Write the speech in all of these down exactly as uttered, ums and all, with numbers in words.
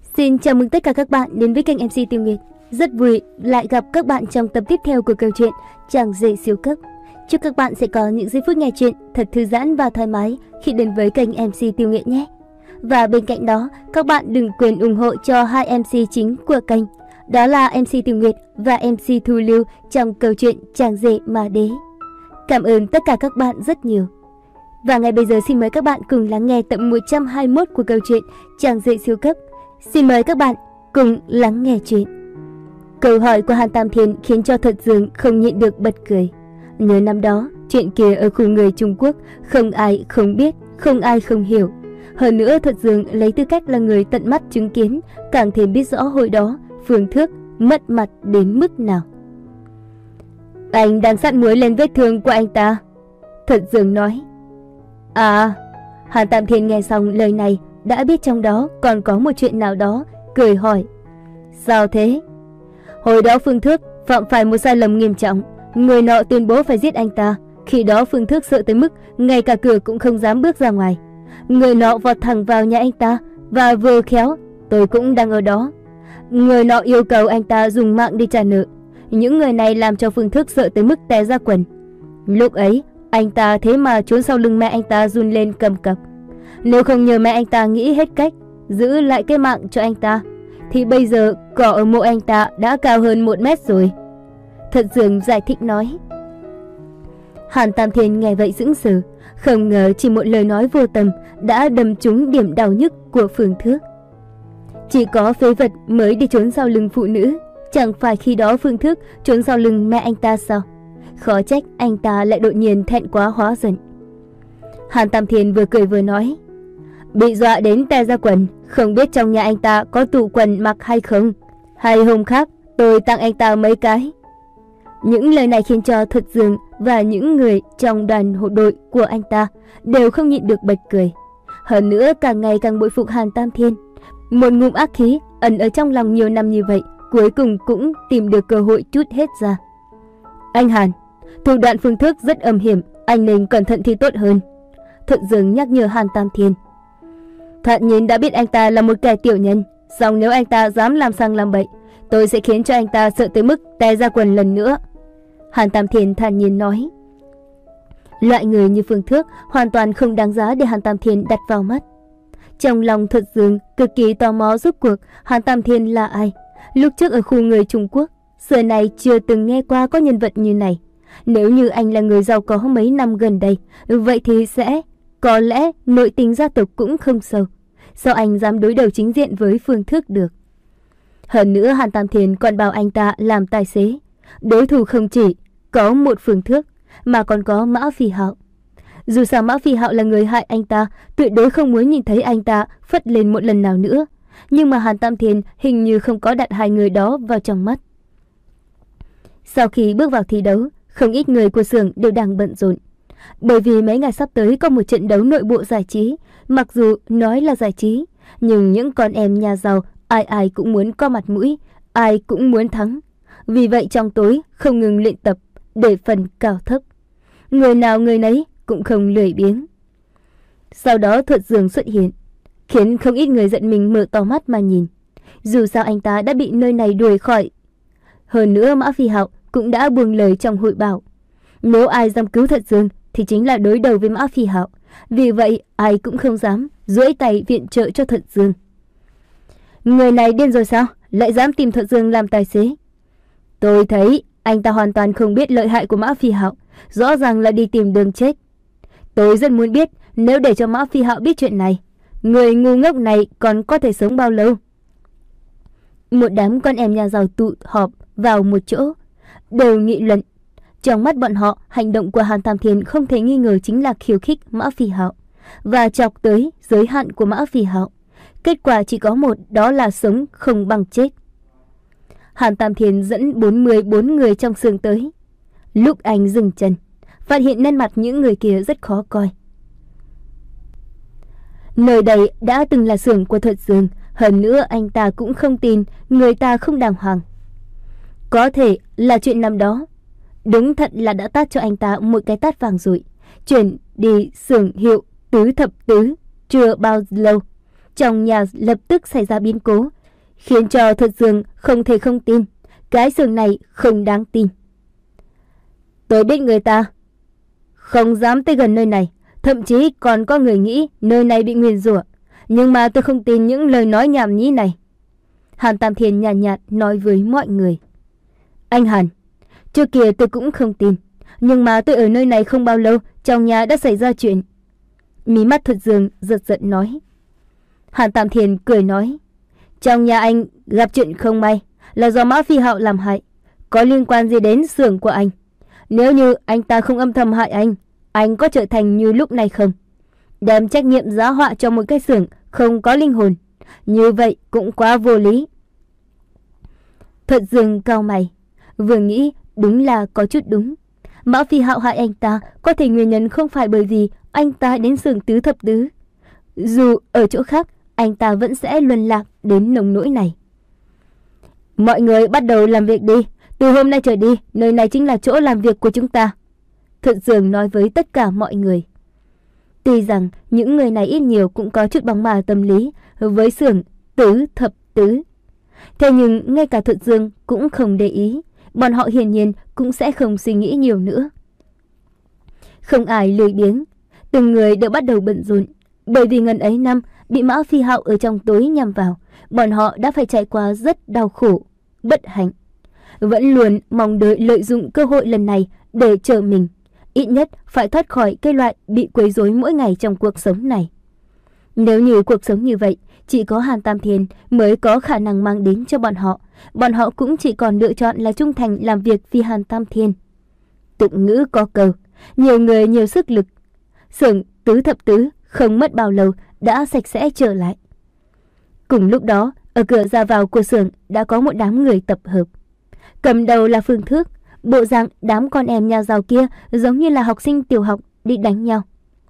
Xin chào mừng tất cả các bạn đến với kênh em xê Tiêu Nguyệt. Rất vui lại gặp các bạn trong tập tiếp theo của câu chuyện Chàng rể siêu cấp. Chúc các bạn sẽ có những giây phút nghe chuyện thật thư giãn và thoải mái khi đến với kênh em xê Tiêu Nguyệt nhé. Và bên cạnh đó, các bạn đừng quên ủng hộ cho hai em xê chính của kênh. Đó là em xê Tiêu Nguyệt và em xê Thu Lưu trong câu chuyện Chàng rể mà đế. Cảm ơn tất cả các bạn rất nhiều. Và ngay bây giờ xin mời các bạn cùng lắng nghe tập một trăm hai mươi mốt của câu chuyện Chàng rể siêu cấp. Xin mời các bạn cùng lắng nghe chuyện. Câu hỏi của Hàn Tam Thiên khiến cho Thuật Dương không nhịn được bật cười. Nhớ năm đó, chuyện kia ở khu người Trung Quốc, không ai không biết, không ai không hiểu. Hơn nữa Thuật Dương lấy tư cách là người tận mắt chứng kiến, càng thêm biết rõ hồi đó Phương Thước mất mặt đến mức nào. Anh đang sẵn muối lên vết thương của anh ta, Thuật Dương nói. À, Hàn Tam Thiên nghe xong lời này đã biết trong đó còn có một chuyện nào đó, cười hỏi. Sao thế? Hồi đó Phương Thước phạm phải một sai lầm nghiêm trọng, người nọ tuyên bố phải giết anh ta. Khi đó Phương Thước sợ tới mức ngay cả cửa cũng không dám bước ra ngoài. Người nọ vọt thẳng vào nhà anh ta, và vừa khéo tôi cũng đang ở đó. Người nọ yêu cầu anh ta dùng mạng đi trả nợ. Những người này làm cho Phương Thước sợ tới mức té ra quần. Lúc ấy anh ta thế mà trốn sau lưng mẹ anh ta run lên cầm cập. Nếu không nhờ mẹ anh ta nghĩ hết cách giữ lại cái mạng cho anh ta, thì bây giờ cỏ ở mộ anh ta đã cao hơn một mét rồi, Thuật Dương giải thích nói. Hàn Tam Thiên nghe vậy sững sờ, không ngờ chỉ một lời nói vô tâm đã đâm trúng điểm đau nhức của Phương Thước. Chỉ có phế vật mới đi trốn sau lưng phụ nữ, chẳng phải khi đó Phương Thước trốn sau lưng mẹ anh ta sao? Khó trách anh ta lại đột nhiên thẹn quá hóa giận. Hàn Tam Thiên vừa cười vừa nói. Bị dọa đến tè ra quần, không biết trong nhà anh ta có tủ quần mặc hay không, hay hôm khác tôi tặng anh ta mấy cái. Những lời này khiến cho Thuật Dương và những người trong đoàn hộ đội của anh ta đều không nhịn được bật cười. Hơn nữa càng ngày càng bội phục Hàn Tam Thiên. Một ngụm ác khí ẩn ở trong lòng nhiều năm như vậy, cuối cùng cũng tìm được cơ hội trút hết ra. Anh Hàn, thủ đoạn Phương Thước rất âm hiểm, anh nên cẩn thận thì tốt hơn, Thuật Dương nhắc nhở Hàn Tam Thiên. Thoạt nhìn đã biết anh ta là một kẻ tiểu nhân, song nếu anh ta dám làm sang làm bậy, tôi sẽ khiến cho anh ta sợ tới mức té ra quần lần nữa, Hàn Tam Thiên thản nhiên nói. Loại người như Phương Thước hoàn toàn không đáng giá để Hàn Tam Thiên đặt vào mắt. Trong lòng Thuật Dương cực kỳ tò mò rốt cuộc Hàn Tam Thiên là ai. Lúc trước ở khu người Trung Quốc, xưa này chưa từng nghe qua có nhân vật như này. Nếu như anh là người giàu có mấy năm gần đây, vậy thì sẽ có lẽ nội tình gia tộc cũng không sâu. Sao anh dám đối đầu chính diện với Phương Thước được? Hơn nữa Hàn Tam Thiên còn bảo anh ta làm tài xế. Đối thủ không chỉ có một Phương Thước, mà còn có Mã Phi Hạo. Dù sao Mã Phi Hạo là người hại anh ta, tuyệt đối không muốn nhìn thấy anh ta phất lên một lần nào nữa. Nhưng mà Hàn Tam Thiên hình như không có đặt hai người đó vào trong mắt. Sau khi bước vào thi đấu, không ít người của xưởng đều đang bận rộn. Bởi vì mấy ngày sắp tới có một trận đấu nội bộ giải trí. Mặc dù nói là giải trí, nhưng những con em nhà giàu ai ai cũng muốn có mặt mũi, ai cũng muốn thắng. Vì vậy trong tối không ngừng luyện tập để phần cao thấp. Người nào người nấy cũng không lười biếng. Sau đó Thuật Dương xuất hiện, khiến không ít người giận mình mở to mắt mà nhìn. Dù sao anh ta đã bị nơi này đuổi khỏi. Hơn nữa Mã Phi Hạo cũng đã buông lời trong hội bảo. Nếu ai dám cứu Thuật Dương thì chính là đối đầu với Mã Phi Hạo. Vì vậy ai cũng không dám duỗi tay viện trợ cho Thuật Dương. Người này điên rồi sao? Lại dám tìm Thuật Dương làm tài xế? Tôi thấy anh ta hoàn toàn không biết lợi hại của Mã Phi Hạo, rõ ràng là đi tìm đường chết. Tôi rất muốn biết nếu để cho Mã Phi Hạo biết chuyện này, người ngu ngốc này còn có thể sống bao lâu? Một đám con em nhà giàu tụ họp vào một chỗ, đều nghị luận. Trong mắt bọn họ, hành động của Hàn Tam Thiên không thể nghi ngờ chính là khiêu khích Mã Phi Hạo và chọc tới giới hạn của Mã Phi Hạo. Kết quả chỉ có một, đó là sống không bằng chết. Hàn Tam Thiên dẫn bốn mươi bốn người trong xưởng tới. Lúc anh dừng chân, phát hiện nét mặt những người kia rất khó coi. Nơi đây đã từng là xưởng của Thuật Dương, hơn nữa anh ta cũng không tin người ta không đàng hoàng. Có thể là chuyện năm đó, đúng thật là đã tát cho anh ta một cái tát vàng rụi. Chuyển đi xưởng hiệu Tứ Thập Tứ chưa bao lâu, trong nhà lập tức xảy ra biến cố, khiến cho Thuật Dương không thể không tin. Cái xưởng này không đáng tin. Tôi biết người ta không dám tới gần nơi này, thậm chí còn có người nghĩ nơi này bị nguyền rủa, nhưng mà tôi không tin những lời nói nhảm nhí này. Hàn Tam Thiên nhàn nhạt, nhạt nói với mọi người. Anh Hàn, trước kia tôi cũng không tin, nhưng mà tôi ở nơi này không bao lâu, trong nhà đã xảy ra chuyện. Mí mắt Thuật Dương giật giật nói. Hàn Tam Thiên cười nói. Trong nhà anh gặp chuyện không may là do Mã Phi Hạo làm hại, có liên quan gì đến xưởng của anh? Nếu như anh ta không âm thầm hại anh, anh có trở thành như lúc này không? Đem trách nhiệm giá họa cho một cái xưởng không có linh hồn, như vậy cũng quá vô lý. Thuật Dương cau mày, vừa nghĩ đúng là có chút đúng. Mã Phi Hạo hại anh ta có thể nguyên nhân không phải bởi vì anh ta đến xưởng tứ thập tứ. Dù ở chỗ khác, anh ta vẫn sẽ luân lạc đến nông nỗi này. Mọi người bắt đầu làm việc đi. Từ hôm nay trở đi, nơi này chính là chỗ làm việc của chúng ta. Thuật Dương nói với tất cả mọi người. Tuy rằng những người này ít nhiều cũng có chút bóng ma tâm lý với xưởng tứ thập tứ. Thế nhưng ngay cả Thuật Dương cũng không để ý. Bọn họ hiển nhiên cũng sẽ không suy nghĩ nhiều nữa. Không ai lười biếng. Từng người đều bắt đầu bận rộn. Bởi vì ngần ấy năm bị Mã Phi Hạo ở trong tối nhằm vào, bọn họ đã phải trải qua rất đau khổ, bất hạnh. Vẫn luôn mong đợi lợi dụng cơ hội lần này để chờ mình, ít nhất phải thoát khỏi cái loại bị quấy rối mỗi ngày trong cuộc sống này. Nếu như cuộc sống như vậy, chỉ có Hàn Tam Thiên mới có khả năng mang đến cho bọn họ. Bọn họ cũng chỉ còn lựa chọn là trung thành làm việc vì Hàn Tam Thiên. Tục ngữ có câu, nhiều người nhiều sức lực. Xưởng tứ thập tứ không mất bao lâu đã sạch sẽ trở lại. Cùng lúc đó, ở cửa ra vào của xưởng đã có một đám người tập hợp. Cầm đầu là Phương Thước, bộ dạng đám con em nhà giàu kia giống như là học sinh tiểu học đi đánh nhau.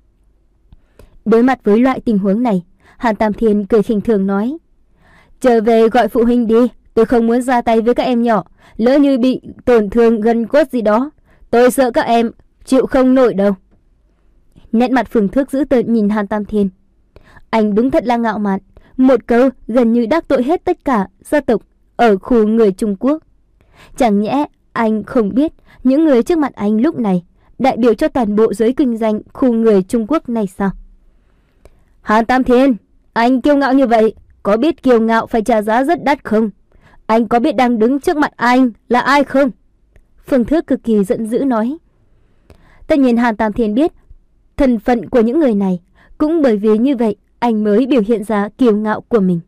Đối mặt với loại tình huống này, Hàn Tam Thiên cười khinh thường nói. Trở về gọi phụ huynh đi, tôi không muốn ra tay với các em nhỏ, lỡ như bị tổn thương gân cốt gì đó, tôi sợ các em chịu không nổi đâu. Nét mặt Phương Thước dữ tợn nhìn Hàn Tam Thiên. Anh đúng thật là ngạo mạn, một câu gần như đắc tội hết tất cả gia tộc ở khu người Trung Quốc. Chẳng nhẽ anh không biết những người trước mặt anh lúc này đại biểu cho toàn bộ giới kinh doanh khu người Trung Quốc này sao? Hàn Tam Thiên, anh kiêu ngạo như vậy, có biết kiêu ngạo phải trả giá rất đắt không? Anh có biết đang đứng trước mặt anh là ai không? Phương Thước cực kỳ giận dữ nói. Tất nhiên Hàn Tam Thiên biết thân phận của những người này, cũng bởi vì như vậy anh mới biểu hiện ra kiêu ngạo của mình.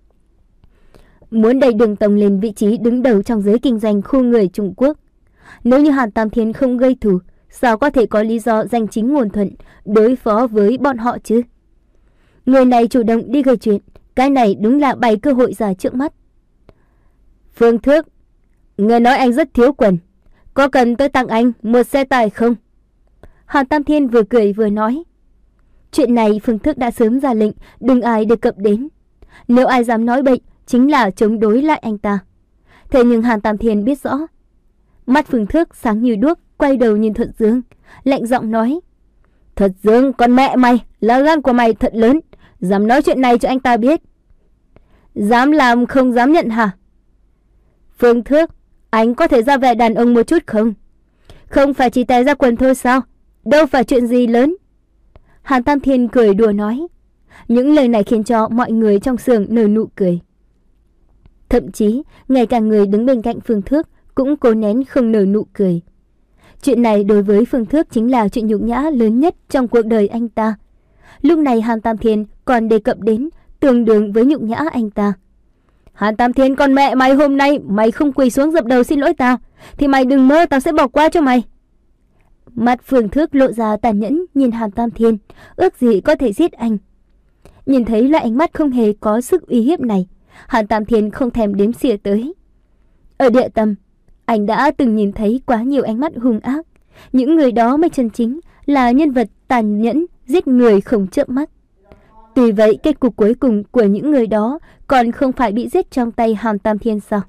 Muốn đẩy Đường Tông lên vị trí đứng đầu trong giới kinh doanh khu người Trung Quốc. Nếu như Hàn Tam Thiên không gây thù, sao có thể có lý do danh chính ngôn thuận đối phó với bọn họ chứ? Người này chủ động đi gây chuyện, cái này đúng là bày cơ hội ra trước mắt. Phương Thước, người nói anh rất thiếu quần, có cần tôi tặng anh một xe tải không? Hàn Tam Thiên vừa cười vừa nói. Chuyện này Phương Thước đã sớm ra lệnh đừng ai đề cập đến. Nếu ai dám nói bậy chính là chống đối lại anh ta. Thế nhưng Hàn Tam Thiên biết rõ. Mắt Phương Thước sáng như đuốc, quay đầu nhìn Thuật Dương, lạnh giọng nói. Thuật Dương, con mẹ mày, lá gan của mày thật lớn, dám nói chuyện này cho anh ta biết. Dám làm không dám nhận hả? Phương Thước, anh có thể ra vẻ đàn ông một chút không? Không phải chỉ tay ra quần thôi sao? Đâu phải chuyện gì lớn. Hàn Tam Thiên cười đùa nói. Những lời này khiến cho mọi người trong xưởng nở nụ cười. Thậm chí, ngay cả người đứng bên cạnh Phương Thước cũng cố nén không nở nụ cười. Chuyện này đối với Phương Thước chính là chuyện nhục nhã lớn nhất trong cuộc đời anh ta. Lúc này Hàn Tam Thiên còn đề cập đến tương đương với nhục nhã anh ta. Hàn Tam Thiên, con mẹ mày, hôm nay mày không quỳ xuống dập đầu xin lỗi tao thì mày đừng mơ tao sẽ bỏ qua cho mày. Mặt Phương Thước lộ ra tàn nhẫn nhìn Hàn Tam Thiên, ước gì có thể giết anh. Nhìn thấy loại ánh mắt không hề có sức uy hiếp này, Hàn Tam Thiên không thèm đếm xỉa tới. Ở địa tâm, anh đã từng nhìn thấy quá nhiều ánh mắt hung ác. Những người đó mới chân chính là nhân vật tàn nhẫn, giết người không chớp mắt. Tuy vậy, kết cục cuối cùng của những người đó còn không phải bị giết trong tay Hàn Tam Thiên sao?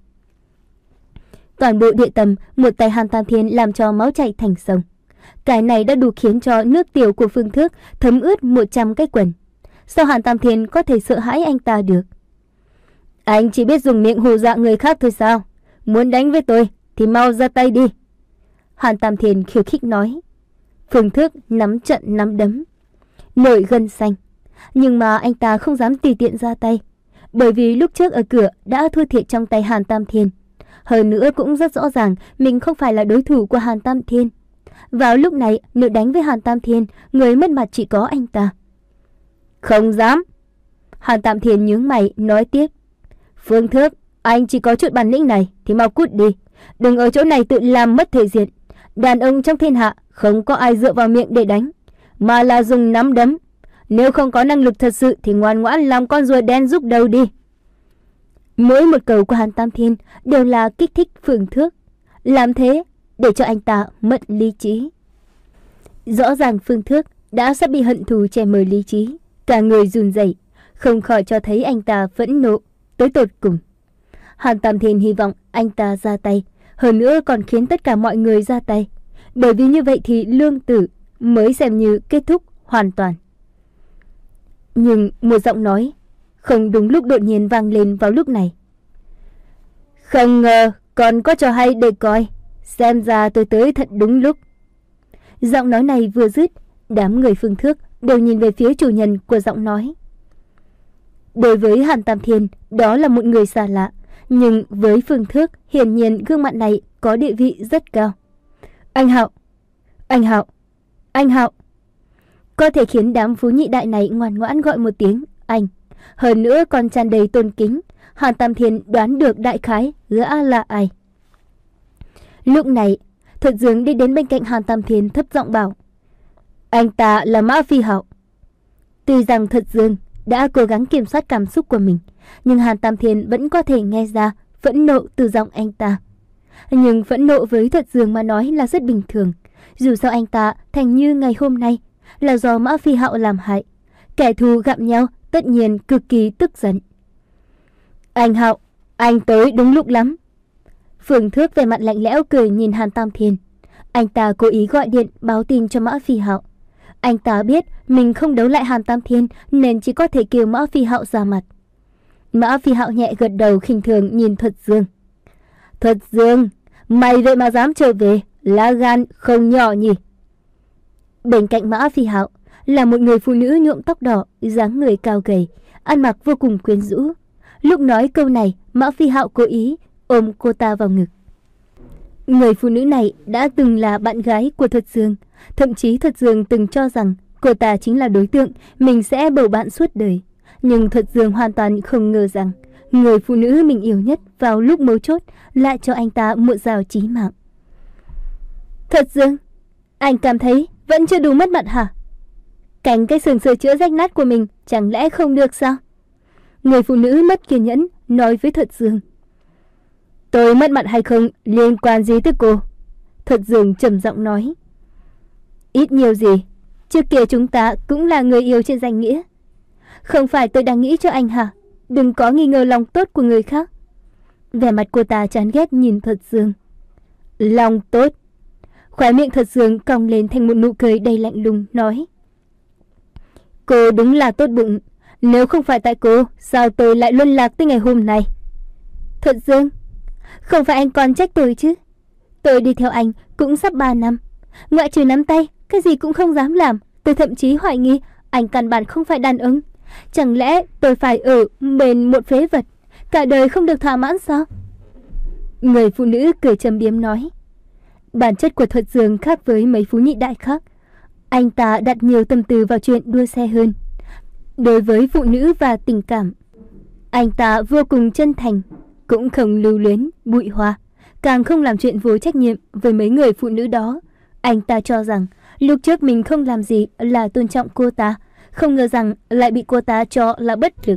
Toàn bộ địa tâm, một tay Hàn Tam Thiên làm cho máu chảy thành sông. Cái này đã đủ khiến cho nước tiểu của Phương Thước thấm ướt một trăm cái quần. Sao Hàn Tam Thiên có thể sợ hãi anh ta được? Anh chỉ biết dùng miệng hù dọa người khác thôi sao? Muốn đánh với tôi thì mau ra tay đi. Hàn Tam Thiên khiêu khích nói. Phương Thức nắm trận nắm đấm, nổi gân xanh. Nhưng mà anh ta không dám tùy tiện ra tay, bởi vì lúc trước ở cửa đã thua thiệt trong tay Hàn Tam Thiên. Hơn nữa cũng rất rõ ràng mình không phải là đối thủ của Hàn Tam Thiên. Vào lúc này nếu đánh với Hàn Tam Thiên, người mất mặt chỉ có anh ta. Không dám. Hàn Tam Thiên nhướng mày nói tiếp. Phương Thức, anh chỉ có chút bản lĩnh này thì mau cút đi. Đừng ở chỗ này tự làm mất thể diện. Đàn ông trong thiên hạ không có ai dựa vào miệng để đánh, mà là dùng nắm đấm. Nếu không có năng lực thật sự thì ngoan ngoãn làm con rùa đen giúp đầu đi. Mỗi một câu của Hàn Tam Thiên đều là kích thích Phương Thức, làm thế để cho anh ta mất lý trí. Rõ ràng Phương Thức đã sắp bị hận thù che mờ lý trí, cả người run rẩy, không khỏi cho thấy anh ta phẫn nộ tới tột cùng. Hàn Tam Thiên hy vọng anh ta ra tay, hơn nữa còn khiến tất cả mọi người ra tay, bởi vì như vậy thì lương tử mới xem như kết thúc hoàn toàn. Nhưng một giọng nói không đúng lúc đột nhiên vang lên vào lúc này. Không ngờ còn có trò hay để coi, xem ra tôi tới thật đúng lúc. Giọng nói này vừa dứt, đám người Phương Thức đều nhìn về phía chủ nhân của giọng nói. Đối với Hàn Tam Thiên, đó là một người xa lạ, nhưng với Phương Thức, hiển nhiên gương mặt này có địa vị rất cao. Anh Hạo, anh Hạo, anh Hạo. Có thể khiến đám phú nhị đại này ngoan ngoãn gọi một tiếng anh, hơn nữa còn tràn đầy tôn kính. Hàn Tam Thiên đoán được đại khái gã là ai. Lúc này, Thuật Dương đi đến bên cạnh Hàn Tam Thiên thấp giọng bảo. Anh ta là Mã Phi Hạo. Tuy rằng Thuật Dương đã cố gắng kiểm soát cảm xúc của mình, nhưng Hàn Tam Thiên vẫn có thể nghe ra phẫn nộ từ giọng anh ta. Nhưng phẫn nộ với Thuật Dương mà nói là rất bình thường. Dù sao anh ta thành như ngày hôm nay là do Mã Phi Hạo làm hại. Kẻ thù gặp nhau tất nhiên cực kỳ tức giận. Anh Hạo, anh tới đúng lúc lắm. Phương Thức về mặt lạnh lẽo cười nhìn Hàn Tam Thiên. Anh ta cố ý gọi điện báo tin cho Mã Phi Hạo. Anh ta biết mình không đấu lại Hàn Tam Thiên nên chỉ có thể kêu Mã Phi Hạo ra mặt. Mã Phi Hạo nhẹ gật đầu khinh thường nhìn Thuật Dương. Thuật Dương, mày vậy mà dám trở về, lá gan không nhỏ nhỉ? Bên cạnh Mã Phi Hạo là một người phụ nữ nhuộm tóc đỏ, dáng người cao gầy, ăn mặc vô cùng quyến rũ. Lúc nói câu này, Mã Phi Hạo cố ý ôm cô ta vào ngực. Người phụ nữ này đã từng là bạn gái của Thuật Dương. Thậm chí Thuật Dương từng cho rằng cô ta chính là đối tượng mình sẽ bầu bạn suốt đời. Nhưng Thuật Dương hoàn toàn không ngờ rằng người phụ nữ mình yêu nhất vào lúc mấu chốt lại cho anh ta một dao chí mạng. Thuật Dương, anh cảm thấy vẫn chưa đủ mất mặt hả? Cánh cái sừng sửa chữa rách nát của mình chẳng lẽ không được sao? Người phụ nữ mất kiên nhẫn nói với Thuật Dương. Tôi mất mặt hay không liên quan gì tới cô? Thuật Dương trầm giọng nói. Ít nhiều gì, trước kia chúng ta cũng là người yêu trên danh nghĩa. Không phải tôi đang nghĩ cho anh hả? Đừng có nghi ngờ lòng tốt của người khác. Vẻ mặt cô ta chán ghét nhìn Thuật Dương. Lòng tốt. Khóe miệng Thuật Dương cong lên thành một nụ cười đầy lạnh lùng nói. Cô đúng là tốt bụng. Nếu không phải tại cô, sao tôi lại luân lạc tới ngày hôm nay? Thuật Dương, không phải anh còn trách tôi chứ? Tôi đi theo anh cũng sắp ba năm. Ngoại trừ nắm tay, cái gì cũng không dám làm. Tôi thậm chí hoài nghi anh căn bản không phải đàn ông. Chẳng lẽ tôi phải ở bên một phế vật, cả đời không được thỏa mãn sao? Người phụ nữ cười châm biếm nói. Bản chất của Thuật Dương khác với mấy phú nhị đại khác. Anh ta đặt nhiều tâm tư vào chuyện đua xe hơn. Đối với phụ nữ và tình cảm, anh ta vô cùng chân thành, cũng không lưu luyến, bụi hoa, càng không làm chuyện vô trách nhiệm với mấy người phụ nữ đó. Anh ta cho rằng lúc trước mình không làm gì là tôn trọng cô ta, không ngờ rằng lại bị cô ta cho là bất lực.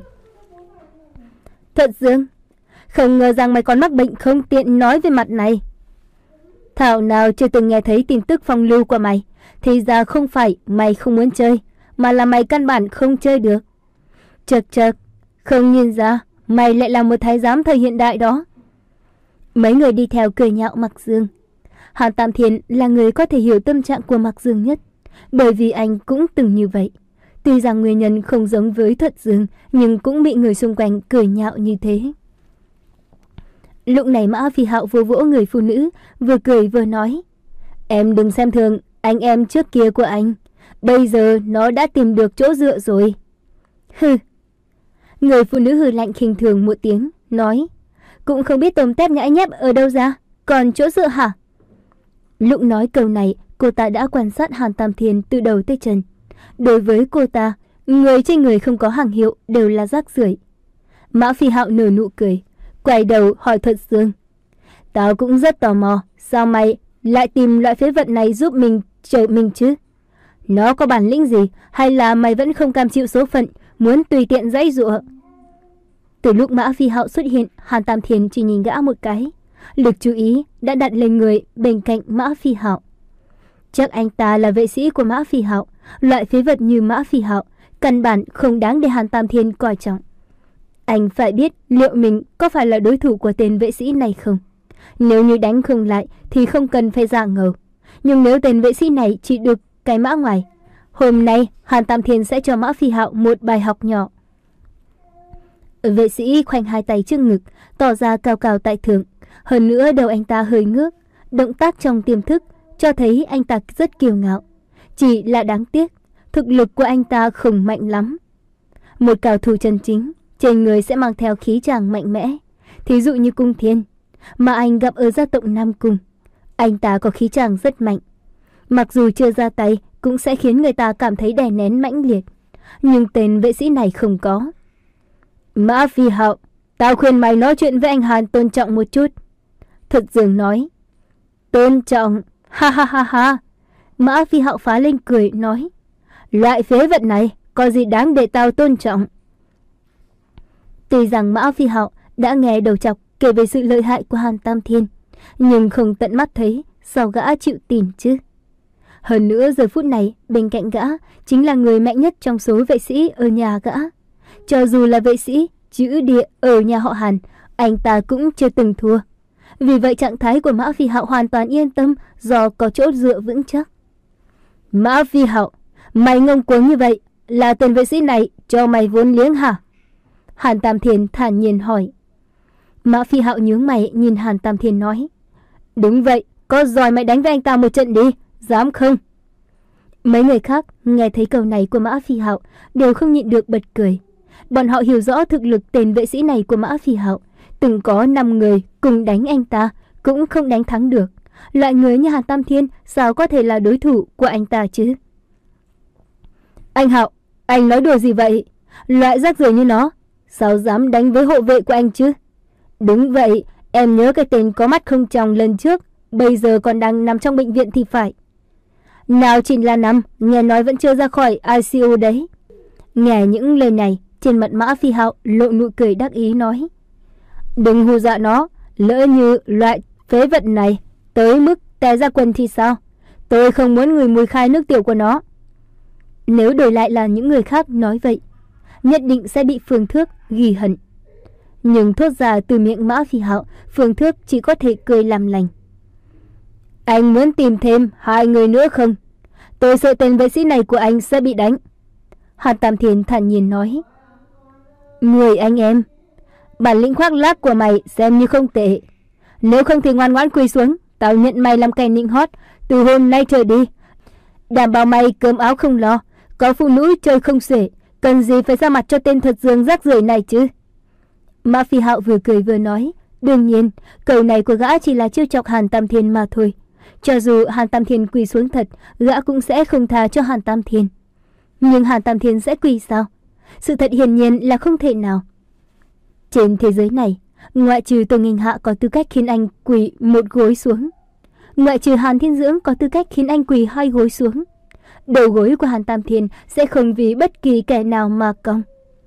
Thuật Dương, không ngờ rằng mày còn mắc bệnh không tiện nói về mặt này. Thảo nào chưa từng nghe thấy tin tức phong lưu của mày, thì ra không phải mày không muốn chơi, mà là mày căn bản không chơi được. Chật chật, không nhìn ra mày lại là một thái giám thời hiện đại đó. Mấy người đi theo cười nhạo Mạc Dương. Hàn Tam Thiên là người có thể hiểu tâm trạng của Mạc Dương nhất, bởi vì anh cũng từng như vậy. Tuy rằng nguyên nhân không giống với Thuật Dương, nhưng cũng bị người xung quanh cười nhạo như thế. Lúc này Mã Phi Hạo vỗ vỗ người phụ nữ, vừa cười vừa nói: Em đừng xem thường anh em trước kia của anh. Bây giờ nó đã tìm được chỗ dựa rồi. Hừ. Người phụ nữ hừ lạnh khinh thường một tiếng, nói: Cũng không biết tôm tép nhãi nhép ở đâu ra, còn chỗ dựa hả? Lúc nói câu này, cô ta đã quan sát Hàn Tam Thiên từ đầu tới chân. Đối với cô ta, người trên người không có hàng hiệu đều là rác rưởi. Mã Phi Hạo nở nụ cười, quay đầu hỏi Thuật Dương: Tao cũng rất tò mò, sao mày lại tìm loại phế vật này giúp mình trợ mình chứ? Nó có bản lĩnh gì, hay là mày vẫn không cam chịu số phận, muốn tùy tiện giãy giụa? Từ lúc Mã Phi Hạo xuất hiện, Hàn Tam Thiên chỉ nhìn gã một cái, lực chú ý đã đặt lên người bên cạnh Mã Phi Hạo. Chắc anh ta là vệ sĩ của Mã Phi Hạo, loại phế vật như Mã Phi Hạo căn bản không đáng để Hàn Tam Thiên coi trọng. Anh phải biết liệu mình có phải là đối thủ của tên vệ sĩ này không. Nếu như đánh không lại thì không cần phải giả ngờ. Nhưng nếu tên vệ sĩ này chỉ được cái mã ngoài, hôm nay Hàn Tam Thiên sẽ cho Mã Phi Hạo một bài học nhỏ. Vệ sĩ khoanh hai tay trước ngực, tỏ ra cao cao tại thượng. Hơn nữa đầu anh ta hơi ngước, động tác trong tiềm thức cho thấy anh ta rất kiêu ngạo. Chỉ là đáng tiếc, thực lực của anh ta không mạnh lắm. Một cao thủ chân chính, trên người sẽ mang theo khí chàng mạnh mẽ. Thí dụ như Cung Thiên, mà anh gặp ở gia tộc Nam Cung. Anh ta có khí chàng rất mạnh. Mặc dù chưa ra tay, cũng sẽ khiến người ta cảm thấy đè nén mãnh liệt. Nhưng tên vệ sĩ này không có. Mã Phi Hạo, tao khuyên mày nói chuyện với anh Hàn tôn trọng một chút. Thuật Dương nói. Tôn trọng? Ha ha ha ha. Mã Phi Hạo phá lên cười nói. Loại phế vật này có gì đáng để tao tôn trọng? Tuy rằng Mã Phi Hạo đã nghe đầu chọc kể về sự lợi hại của Hàn Tam Thiên, nhưng không tận mắt thấy, sao gã chịu tin chứ? Hơn nữa giờ phút này bên cạnh gã chính là người mạnh nhất trong số vệ sĩ ở nhà gã. Cho dù là vệ sĩ chữ địa ở nhà họ Hàn, anh ta cũng chưa từng thua. Vì vậy trạng thái của Mã Phi Hạo hoàn toàn yên tâm, do có chỗ dựa vững chắc. Mã Phi Hạo, mày ngông cuồng như vậy, là tên vệ sĩ này cho mày vốn liếng hả? Hàn Tam Thiên thản nhiên hỏi. Mã Phi Hạo nhướng mày nhìn Hàn Tam Thiên nói. Đúng vậy, có giỏi mày đánh với anh ta một trận đi, dám không? Mấy người khác nghe thấy câu này của Mã Phi Hạo đều không nhịn được bật cười. Bọn họ hiểu rõ thực lực tên vệ sĩ này của Mã Phi Hạo. Từng có năm người cùng đánh anh ta cũng không đánh thắng được. Loại người như Hàn Tam Thiên sao có thể là đối thủ của anh ta chứ? Anh Hạo, anh nói đùa gì vậy? Loại rác rưởi như nó sao dám đánh với hộ vệ của anh chứ? Đúng vậy, em nhớ cái tên có mắt không tròng lần trước, bây giờ còn đang nằm trong bệnh viện thì phải. Nào chỉ là nằm, nghe nói vẫn chưa ra khỏi i xê u đấy. Nghe những lời này, trên mặt Mã Phi Hạo lộ nụ cười đắc ý nói. Đừng hù dọa nó, lỡ như loại phế vật này tới mức té ra quần thì sao? Tôi không muốn người mùi khai nước tiểu của nó. Nếu đổi lại là những người khác nói vậy, nhất định sẽ bị Phương Thước ghi hận. Nhưng thốt ra từ miệng Mã Phi Hạo, Phương Thước chỉ có thể cười làm lành. Anh muốn tìm thêm hai người nữa không? Tôi sợ tên vệ sĩ này của anh sẽ bị đánh. Hàn Tam Thiên thản nhiên nói. Người anh em, bản lĩnh khoác lác của mày xem như không tệ. Nếu không thì ngoan ngoãn quỳ xuống, tao nhận mày làm kẻ nịnh hót từ hôm nay trở đi. Đảm bảo mày cơm áo không lo, có phụ nữ chơi không xuể, cần gì phải ra mặt cho tên Thuật Dương rác rưởi này chứ? Mã Phi Hạo vừa cười vừa nói. Đương nhiên, câu này của gã chỉ là trêu chọc Hàn Tam Thiên mà thôi. Cho dù Hàn Tam Thiên quỳ xuống thật, gã cũng sẽ không tha cho Hàn Tam Thiên. Nhưng Hàn Tam Thiên sẽ quỳ sao? Sự thật hiển nhiên là không thể nào. Trên thế giới này, ngoại trừ Tô Nghinh Hạ có tư cách khiến anh quỳ một gối xuống, ngoại trừ Hàn Thiên Dưỡng có tư cách khiến anh quỳ hai gối xuống, đầu gối của Hàn Tam Thiên sẽ không vì bất kỳ kẻ nào mà cong.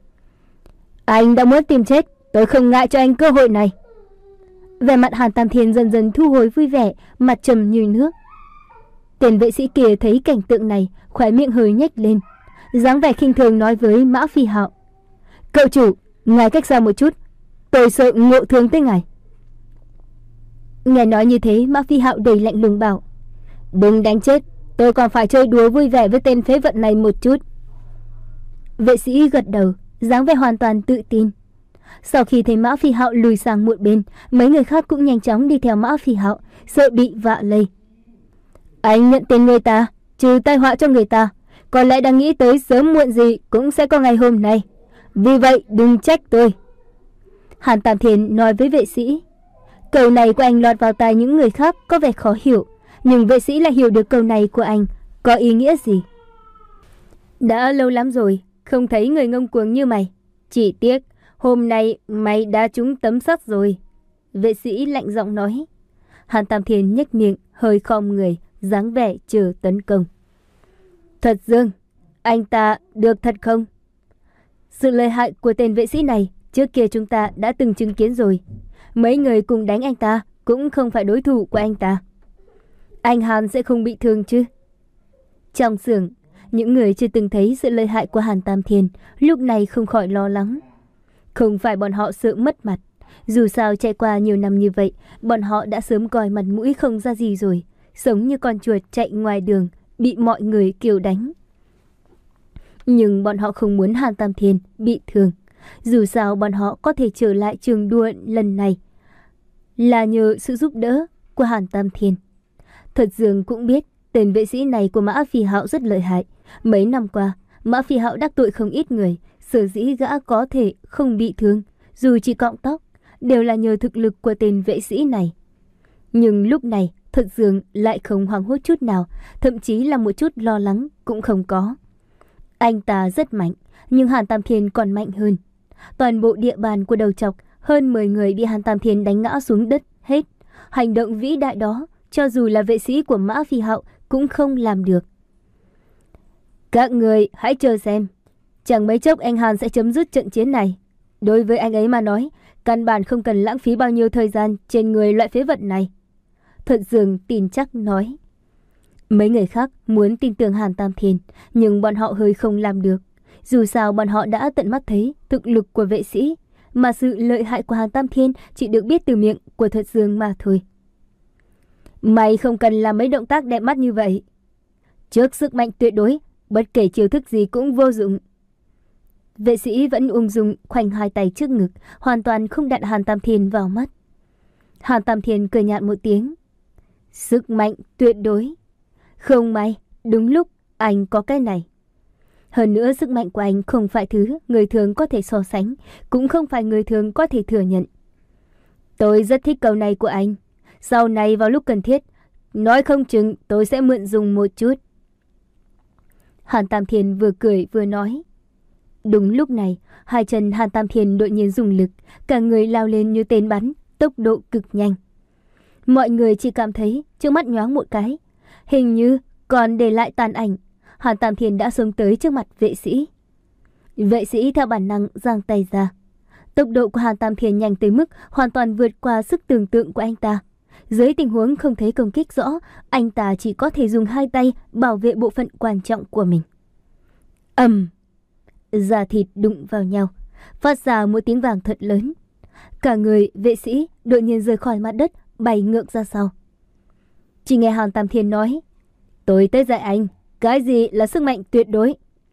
Anh đã muốn tìm chết, tôi không ngại cho anh cơ hội này. Vẻ mặt Hàn Tam Thiên dần dần thu hồi vui vẻ, mặt trầm như nước. Tên vệ sĩ kia thấy cảnh tượng này, khóe miệng hơi nhếch lên, dáng vẻ khinh thường nói với Mã Phi Hạo. Cậu chủ, ngài cách xa một chút, tôi sợ ngộ thương tới ngài. Nghe nói như thế, Mã Phi Hạo đầy lạnh lùng bảo. Đừng đánh chết, tôi còn phải chơi đùa vui vẻ với tên phế vật này một chút. Vệ sĩ gật đầu, dáng vẻ hoàn toàn tự tin. Sau khi thấy Mã Phi Hạo lùi sang một bên, mấy người khác cũng nhanh chóng đi theo Mã Phi Hạo, sợ bị vạ lây. Anh nhận tiền người ta, trừ tai họa cho người ta, có lẽ đang nghĩ tới sớm muộn gì cũng sẽ có ngày hôm nay. Vì vậy đừng trách tôi. Hàn Tam Thiên nói với vệ sĩ. Câu này của anh lọt vào tai những người khác có vẻ khó hiểu, nhưng vệ sĩ lại hiểu được câu này của anh có ý nghĩa gì. Đã lâu lắm rồi không thấy người ngông cuồng như mày. Chỉ tiếc hôm nay mày đã trúng tấm sắt rồi. Vệ sĩ lạnh giọng nói. Hàn Tam Thiên nhếch miệng, hơi khom người, dáng vẻ chờ tấn công. Thật Dương, anh ta được thật không? Sự lợi hại của tên vệ sĩ này trước kia chúng ta đã từng chứng kiến rồi. Mấy người cùng đánh anh ta cũng không phải đối thủ của anh ta. Anh Hàn sẽ không bị thương chứ? Trong xưởng, những người chưa từng thấy sự lợi hại của Hàn Tam Thiên lúc này không khỏi lo lắng. Không phải bọn họ sợ mất mặt. Dù sao trải qua nhiều năm như vậy, bọn họ đã sớm coi mặt mũi không ra gì rồi, sống như con chuột chạy ngoài đường, bị mọi người kêu đánh. Nhưng bọn họ không muốn Hàn Tam Thiên bị thương. Dù sao bọn họ có thể trở lại trường đua lần này là nhờ sự giúp đỡ của Hàn Tam Thiên. Thật Dương cũng biết tên vệ sĩ này của Mã Phi Hạo rất lợi hại. Mấy năm qua, Mã Phi Hạo đắc tội không ít người, sở dĩ gã có thể không bị thương, dù chỉ cọng tóc, đều là nhờ thực lực của tên vệ sĩ này. Nhưng lúc này, Thật Dương lại không hoảng hốt chút nào, thậm chí là một chút lo lắng cũng không có. Anh ta rất mạnh, nhưng Hàn Tam Thiên còn mạnh hơn. Toàn bộ địa bàn của đầu trọc, hơn mười người bị Hàn Tam Thiên đánh ngã xuống đất hết. Hành động vĩ đại đó, cho dù là vệ sĩ của Mã Phi Hạo cũng không làm được. Các người hãy chờ xem. Chẳng mấy chốc anh Hàn sẽ chấm dứt trận chiến này. Đối với anh ấy mà nói, căn bản không cần lãng phí bao nhiêu thời gian trên người loại phế vật này. Thật Dương tin chắc nói. Mấy người khác muốn tin tưởng Hàn Tam Thiên, nhưng bọn họ hơi không làm được. Dù sao bọn họ đã tận mắt thấy thực lực của vệ sĩ, mà sự lợi hại của Hàn Tam Thiên chỉ được biết từ miệng của Thật Dương mà thôi. Mày không cần làm mấy động tác đẹp mắt như vậy. Trước sức mạnh tuyệt đối, bất kể chiêu thức gì cũng vô dụng. Vệ sĩ vẫn ung dung khoanh hai tay trước ngực, hoàn toàn không đặt Hàn Tam Thiên vào mắt. Hàn Tam Thiên cười nhạt một tiếng. Sức mạnh tuyệt đối. Không may, đúng lúc anh có cái này. Hơn nữa sức mạnh của anh không phải thứ người thường có thể so sánh, cũng không phải người thường có thể thừa nhận. Tôi rất thích câu này của anh. Sau này vào lúc cần thiết, nói không chừng tôi sẽ mượn dùng một chút. Hàn Tam Thiên vừa cười vừa nói. Đúng lúc này, hai chân Hàn Tam Thiên đột nhiên dùng lực, cả người lao lên như tên bắn, tốc độ cực nhanh. Mọi người chỉ cảm thấy trước mắt nhoáng một cái, hình như còn để lại tàn ảnh. Hàn Tam Thiên đã xông tới trước mặt vệ sĩ. Vệ sĩ theo bản năng giang tay ra. Tốc độ của Hàn Tam Thiên nhanh tới mức hoàn toàn vượt qua sức tưởng tượng của anh ta. Dưới tình huống không thấy công kích rõ, anh ta chỉ có thể dùng hai tay bảo vệ bộ phận quan trọng của mình. Ầm! Da thịt đụng vào nhau, phát ra một tiếng vàng thật lớn. Cả người vệ sĩ đột nhiên rời khỏi mặt đất, bay ngược ra sau. Chỉ nghe Hàn Tam Thiên nói, tôi tới dạy anh, cái gì là sức mạnh tuyệt đối.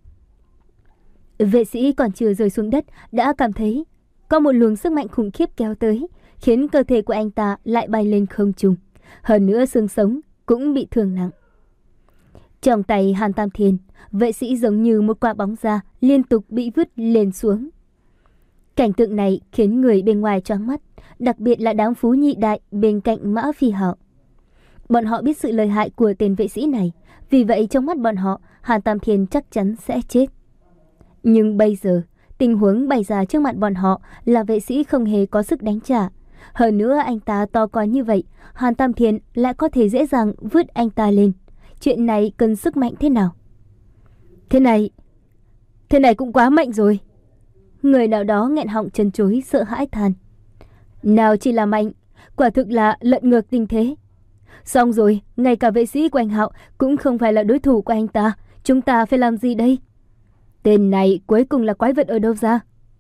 Vệ sĩ còn chưa rơi xuống đất đã cảm thấy có một luồng sức mạnh khủng khiếp kéo tới, khiến cơ thể của anh ta lại bay lên không trung. Hơn nữa xương sống cũng bị thương nặng. Trong tay Hàn Tam Thiên, vệ sĩ giống như một quả bóng da liên tục bị vứt lên xuống. Cảnh tượng này khiến người bên ngoài choáng mắt, đặc biệt là đám phú nhị đại bên cạnh Mã Phi Hạo. Bọn họ biết sự lợi hại của tên vệ sĩ này, vì vậy trong mắt bọn họ, Hàn Tam Thiên chắc chắn sẽ chết. Nhưng bây giờ, tình huống bày ra trước mặt bọn họ là vệ sĩ không hề có sức đánh trả. Hơn nữa anh ta to con như vậy, Hàn Tam Thiên lại có thể dễ dàng vứt anh ta lên. Chuyện này cần sức mạnh thế nào? Thế này, thế này cũng quá mạnh rồi. Người nào đó nghẹn họng chân chối sợ hãi than. Nào chỉ là mạnh, quả thực là lật ngược tình thế. Xong rồi, ngay cả vệ sĩ của anh Hạo cũng không phải là đối thủ của anh ta. Chúng ta phải làm gì đây? Tên này cuối cùng là quái vật ở đâu ra?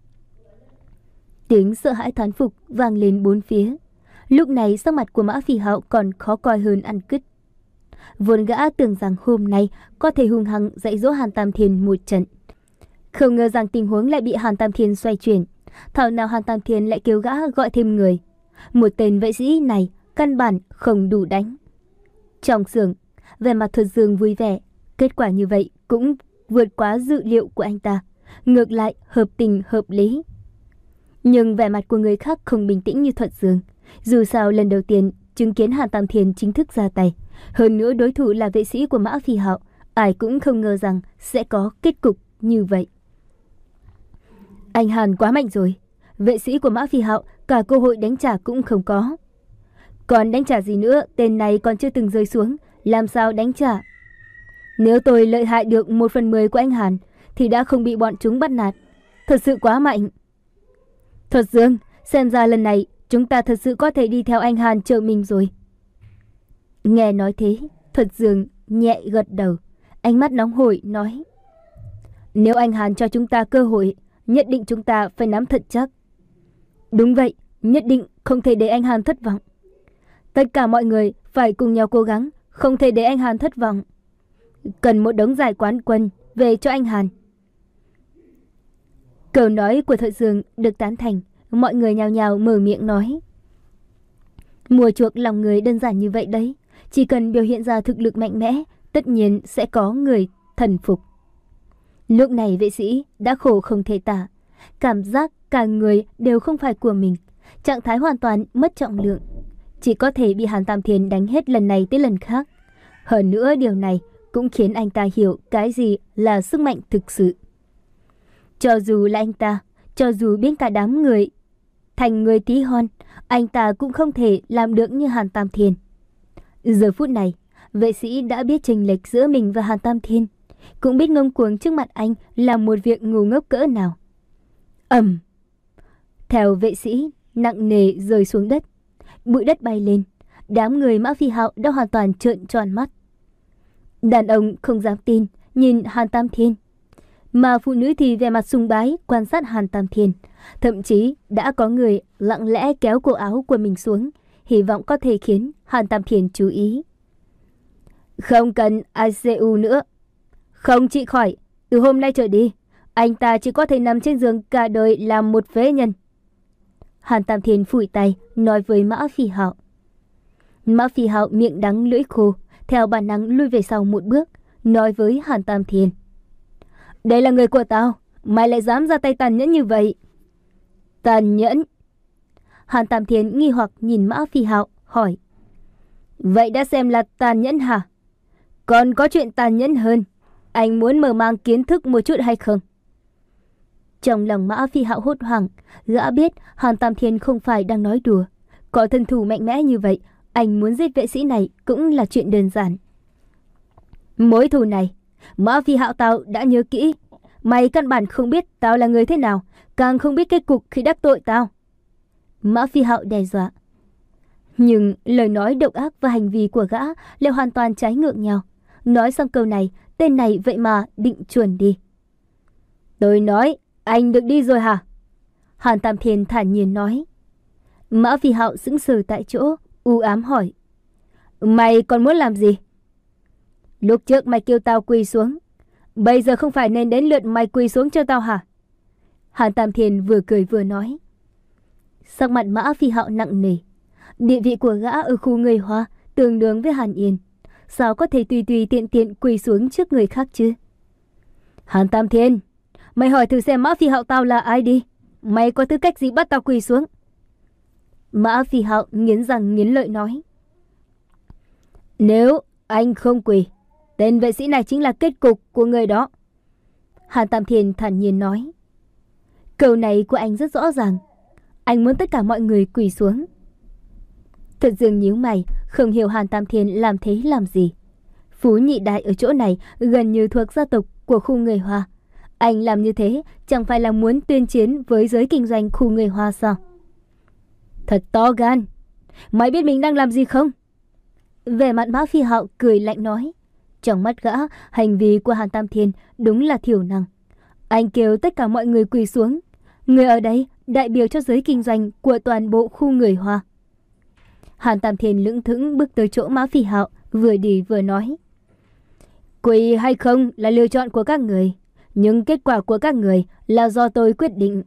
Tiếng sợ hãi thán phục vang lên bốn phía. Lúc này sắc mặt của Mã Phi Hạo còn khó coi hơn ăn cứt. Vốn gã tưởng rằng hôm nay có thể hung hăng dạy dỗ Hàn Tam Thiên một trận. Không ngờ rằng tình huống lại bị Hàn Tam Thiên xoay chuyển. Thảo nào Hàn Tam Thiên lại kêu gã gọi thêm người. Một tên vệ sĩ này căn bản không đủ đánh. Trong xưởng, vẻ mặt Thuật Dương vui vẻ. Kết quả như vậy cũng vượt quá dự liệu của anh ta. Ngược lại hợp tình hợp lý. Nhưng vẻ mặt của người khác không bình tĩnh như Thuật Dương. Dù sao lần đầu tiên chứng kiến Hàn Tam Thiên chính thức ra tay. Hơn nữa đối thủ là vệ sĩ của Mã Phi Hạo. Ai cũng không ngờ rằng sẽ có kết cục như vậy. Anh Hàn quá mạnh rồi. Vệ sĩ của Mã Phi Hạo cả cơ hội đánh trả cũng không có. Còn đánh trả gì nữa, tên này còn chưa từng rơi xuống. Làm sao đánh trả? Nếu tôi lợi hại được một phần mười của anh Hàn thì đã không bị bọn chúng bắt nạt. Thật sự quá mạnh. Thuật Dương, xem ra lần này chúng ta thật sự có thể đi theo anh Hàn trợ mình rồi. Nghe nói thế, Thuật Dương nhẹ gật đầu. Ánh mắt nóng hổi nói: Nếu anh Hàn cho chúng ta cơ hội, nhất định chúng ta phải nắm thật chắc. Đúng vậy, nhất định không thể để anh Hàn thất vọng. Tất cả mọi người phải cùng nhau cố gắng, không thể để anh Hàn thất vọng. Cần một đống giải quán quân về cho anh Hàn. Câu nói của Thuật Dương được tán thành, mọi người nhào nhào mở miệng nói. Mua chuộc lòng người đơn giản như vậy đấy. Chỉ cần biểu hiện ra thực lực mạnh mẽ, tất nhiên sẽ có người thần phục. Lúc này vệ sĩ đã khổ không thể tả. Cảm giác cả người đều không phải của mình. Trạng thái hoàn toàn mất trọng lượng. Chỉ có thể bị Hàn Tam Thiên đánh hết lần này tới lần khác. Hơn nữa điều này cũng khiến anh ta hiểu cái gì là sức mạnh thực sự. Cho dù là anh ta, cho dù biến cả đám người thành người tí hon, anh ta cũng không thể làm được như Hàn Tam Thiên. Giờ phút này, vệ sĩ đã biết chênh lệch giữa mình và Hàn Tam Thiên, cũng biết ngông cuồng trước mặt anh là một việc ngu ngốc cỡ nào. Ầm! Theo vệ sĩ, nặng nề rơi xuống đất. Bụi đất bay lên. Đám người Mã Phi Hạo đã hoàn toàn trợn tròn mắt. Đàn ông không dám tin nhìn Hàn Tam Thiên, mà phụ nữ thì vẻ mặt sùng bái quan sát Hàn Tam Thiên. Thậm chí đã có người lặng lẽ kéo cổ áo của mình xuống, hy vọng có thể khiến Hàn Tam Thiên chú ý. Không cần i xê u nữa. Không trị khỏi. Từ hôm nay trở đi, anh ta chỉ có thể nằm trên giường cả đời làm một phế nhân. Hàn Tam Thiên phủi tay nói với Mã Phi Hạo. Mã Phi Hạo miệng đắng lưỡi khô, theo bản năng lui về sau một bước, nói với Hàn Tam Thiên. Đây là người của tao, mày lại dám ra tay tàn nhẫn như vậy? Tàn nhẫn? Hàn Tam Thiên nghi hoặc nhìn Mã Phi Hạo, hỏi. Vậy đã xem là tàn nhẫn hả? Còn có chuyện tàn nhẫn hơn, anh muốn mở mang kiến thức một chút hay không? Trong lòng Mã Phi Hạo hốt hoảng, gã biết Hàn Tam Thiên không phải đang nói đùa. Có thân thủ mạnh mẽ như vậy, anh muốn giết vệ sĩ này cũng là chuyện đơn giản. Mối thù này, Mã Phi Hạo tao đã nhớ kỹ. Mày căn bản không biết tao là người thế nào, càng không biết kết cục khi đắc tội tao. Mã Phi Hạo đe dọa. Nhưng lời nói độc ác và hành vi của gã lại hoàn toàn trái ngược nhau. Nói xong câu này, tên này vậy mà định chuồn đi. Tôi nói, anh được đi rồi hả? Hàn Tam Thiên thản nhiên nói. Mã Phi Hạo sững sờ tại chỗ, u ám hỏi. Mày còn muốn làm gì? Lúc trước mày kêu tao quỳ xuống, bây giờ không phải nên đến lượt mày quỳ xuống cho tao hả? Hàn Tam Thiên vừa cười vừa nói. Sắc mặt Mã Phi Hạo nặng nề. Địa vị của gã ở khu người Hoa tương đương với Hàn Yên, sao có thể tùy tùy tiện tiện quỳ xuống trước người khác chứ? Hàn Tam Thiên, mày hỏi thử xem Mã Phi Hạo tao là ai đi. Mày có tư cách gì bắt tao quỳ xuống? Mã Phi Hạo nghiến răng nghiến lợi nói. Nếu anh không quỳ, tên vệ sĩ này chính là kết cục của người đó. Hàn Tam Thiên thản nhiên nói. Câu này của anh rất rõ ràng. Anh muốn tất cả mọi người quỳ xuống. Thật dường nhíu mày, không hiểu Hàn Tam Thiên làm thế làm gì. Phú nhị đại ở chỗ này gần như thuộc gia tộc của khu người Hoa. Anh làm như thế chẳng phải là muốn tuyên chiến với giới kinh doanh khu người Hoa sao? Thật to gan. Mày biết mình đang làm gì không? Vẻ mặt Mã Phi Hạo cười lạnh nói. Trong mắt gã, hành vi của Hàn Tam Thiên đúng là thiểu năng. Anh kêu tất cả mọi người quỳ xuống. Người ở đây đại biểu cho giới kinh doanh của toàn bộ khu người Hoa. Hàn Tam Thiên lững thững bước tới chỗ Mã Phi Hạo, vừa đi vừa nói. Quỳ hay không là lựa chọn của các người. nhưng kết quả của các người là do tôi quyết định.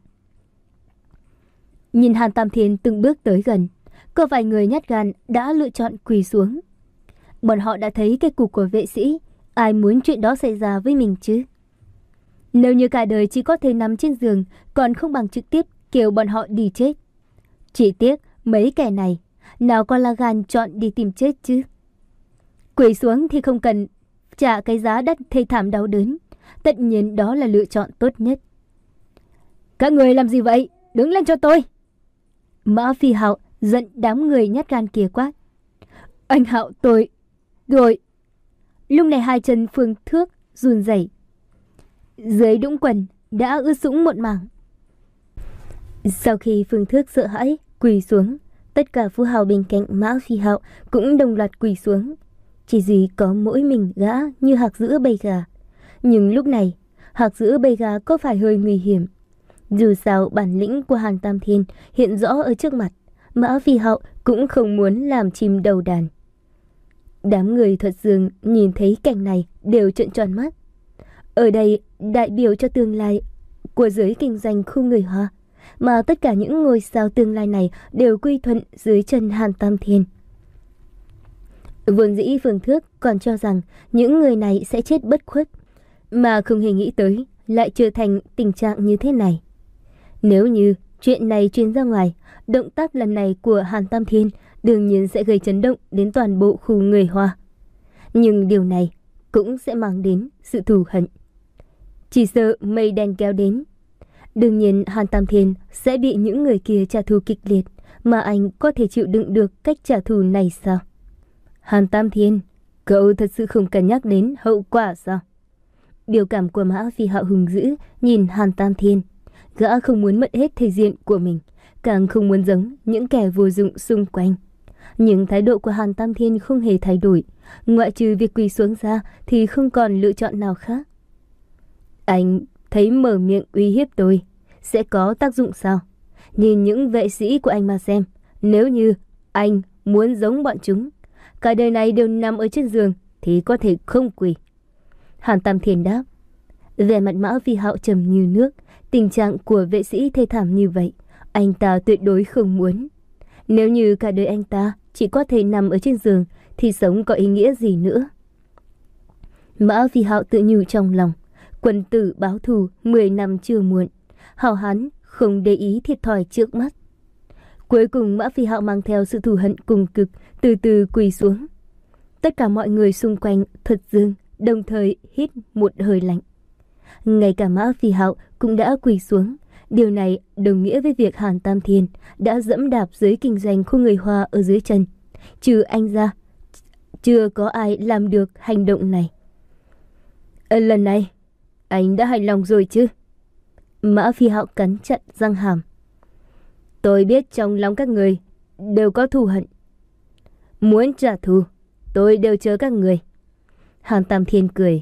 Nhìn Hàn Tam Thiên từng bước tới gần, có vài người nhát gan đã lựa chọn quỳ xuống. Bọn họ đã thấy kết cục của vệ sĩ, ai muốn chuyện đó xảy ra với mình chứ? Nếu như cả đời chỉ có thể nằm trên giường, còn không bằng trực tiếp kêu bọn họ đi chết. Chỉ tiếc mấy kẻ này, nào có là gan chọn đi tìm chết chứ. Quỳ xuống thì không cần trả cái giá đắt thê thảm đau đớn, tất nhiên đó là lựa chọn tốt nhất. Các người làm gì vậy? Đứng lên cho tôi! Mã Phi Hạo giận đám người nhát gan kia quát. Anh Hạo, tôi... Rồi... Lúc này hai chân Phương Thước run rẩy, dưới đũng quần đã ướt sũng một mảng. Sau khi Phương Thước sợ hãi quỳ xuống, tất cả phú hào bên cạnh Mã Phi Hạo cũng đồng loạt quỳ xuống. Chỉ duy có mỗi mình gã như hạc giữa bầy gà. Nhưng lúc này, hạc giữa bầy gà có phải hơi nguy hiểm. Dù sao bản lĩnh của Hàn Tam Thiên hiện rõ ở trước mặt, Mã Phi Hạo cũng không muốn làm chìm đầu đàn. Đám người Thuật Dương nhìn thấy cảnh này đều trợn tròn mắt. Ở đây đại biểu cho tương lai của giới kinh doanh khu người Hoa, mà tất cả những ngôi sao tương lai này đều quy thuận dưới chân Hàn Tam Thiên. Vốn dĩ Phương Thước còn cho rằng những người này sẽ chết bất khuất, mà không hề nghĩ tới lại trở thành tình trạng như thế này. Nếu như chuyện này truyền ra ngoài, động tác lần này của Hàn Tam Thiên đương nhiên sẽ gây chấn động đến toàn bộ khu người Hoa. Nhưng điều này cũng sẽ mang đến sự thù hận. Chỉ sợ mây đen kéo đến, đương nhiên Hàn Tam Thiên sẽ bị những người kia trả thù kịch liệt, mà anh có thể chịu đựng được cách trả thù này sao? Hàn Tam Thiên, cậu thật sự không cần nhắc đến hậu quả sao? Biểu cảm của Mã Phi Hạo hùng dữ nhìn Hàn Tam Thiên. Gã không muốn mất hết thể diện của mình, càng không muốn giống những kẻ vô dụng xung quanh. Nhưng thái độ của Hàn Tam Thiên không hề thay đổi, ngoại trừ việc quỳ xuống ra thì không còn lựa chọn nào khác. Anh thấy mở miệng uy hiếp tôi sẽ có tác dụng sao? Nhìn những vệ sĩ của anh mà xem, nếu như anh muốn giống bọn chúng, cả đời này đều nằm ở trên giường thì có thể không quỳ. Hàn Tam Thiên đáp. Vẻ mặt Mã Phi Hạo trầm như nước. Tình trạng của vệ sĩ thê thảm như vậy, anh ta tuyệt đối không muốn. Nếu như cả đời anh ta chỉ có thể nằm ở trên giường thì sống có ý nghĩa gì nữa? Mã Phi Hạo tự nhủ trong lòng, quân tử báo thù mười năm chưa muộn. Hào hán không để ý thiệt thòi trước mắt. Cuối cùng Mã Phi Hạo mang theo sự thù hận cùng cực từ từ quỳ xuống. Tất cả mọi người xung quanh Thuật Dương đồng thời hít một hơi lạnh. Ngay cả Mã Phi Hạo cũng đã quỳ xuống. Điều này đồng nghĩa với việc Hàn Tam Thiên đã dẫm đạp giới kinh doanh khu người Hoa ở dưới chân. Trừ anh ra, chưa có ai làm được hành động này. Ở lần này, anh đã hài lòng rồi chứ? Mã Phi Hạo cắn chặt răng hàm. Tôi biết trong lòng các người đều có thù hận. Muốn trả thù, tôi đều chờ các người. Hàn Tam Thiên cười.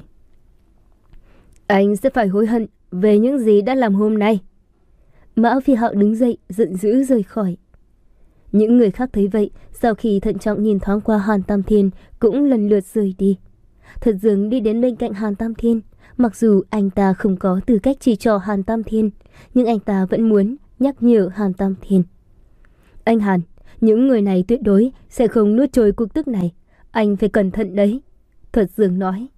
Anh sẽ phải hối hận về những gì đã làm hôm nay. Mã Phi Hạo đứng dậy giận dữ rời khỏi. Những người khác thấy vậy, sau khi thận trọng nhìn thoáng qua Hàn Tam Thiên cũng lần lượt rời đi. Thật dường đi đến bên cạnh Hàn Tam Thiên. Mặc dù anh ta không có tư cách chỉ trỏ Hàn Tam Thiên, nhưng anh ta vẫn muốn nhắc nhở Hàn Tam Thiên. Anh Hàn, những người này tuyệt đối sẽ không nuốt trôi cuộc tức này. Anh phải cẩn thận đấy. Thuật Dương nói.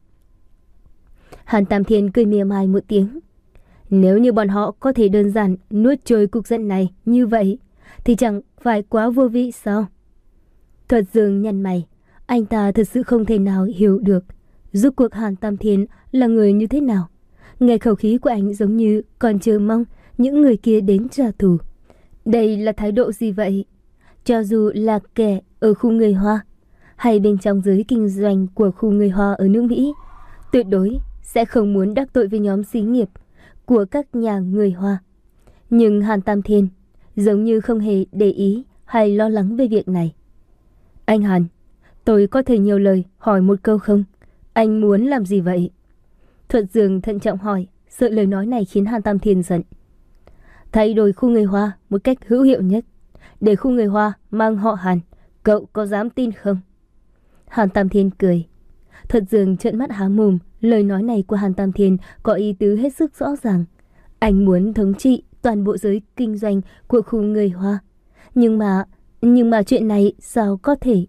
Hàn Tam Thiên cười mỉa mai một tiếng. Nếu như bọn họ có thể đơn giản nuốt trôi cuộc giận này như vậy, thì chẳng phải quá vô vị sao? Thuật Dương nhăn mày. Anh ta thật sự không thể nào hiểu được rốt cuộc Hàn Tam Thiên là người như thế nào. Nghe khẩu khí của anh giống như còn chờ mong những người kia đến trả thù. Đây là thái độ gì vậy? Cho dù là kẻ ở khu người Hoa hay bên trong giới kinh doanh của khu người Hoa ở nước Mỹ, tuyệt đối sẽ không muốn đắc tội với nhóm xí nghiệp của các nhà người Hoa. Nhưng Hàn Tam Thiên giống như không hề để ý hay lo lắng về việc này. Anh Hàn, tôi có thể nhiều lời hỏi một câu không? Anh muốn làm gì vậy? Thuật Dương thận trọng hỏi, sợ lời nói này khiến Hàn Tam Thiên giận. Thay đổi khu người Hoa một cách hữu hiệu nhất, để khu người Hoa mang họ Hàn, cậu có dám tin không? Hàn Tam Thiên cười. Thuật Dương trợn mắt há mồm, Lời nói này của Hàn Tam Thiên có ý tứ hết sức rõ ràng. Anh muốn thống trị toàn bộ giới kinh doanh của khu người Hoa. Nhưng mà, nhưng mà chuyện này sao có thể?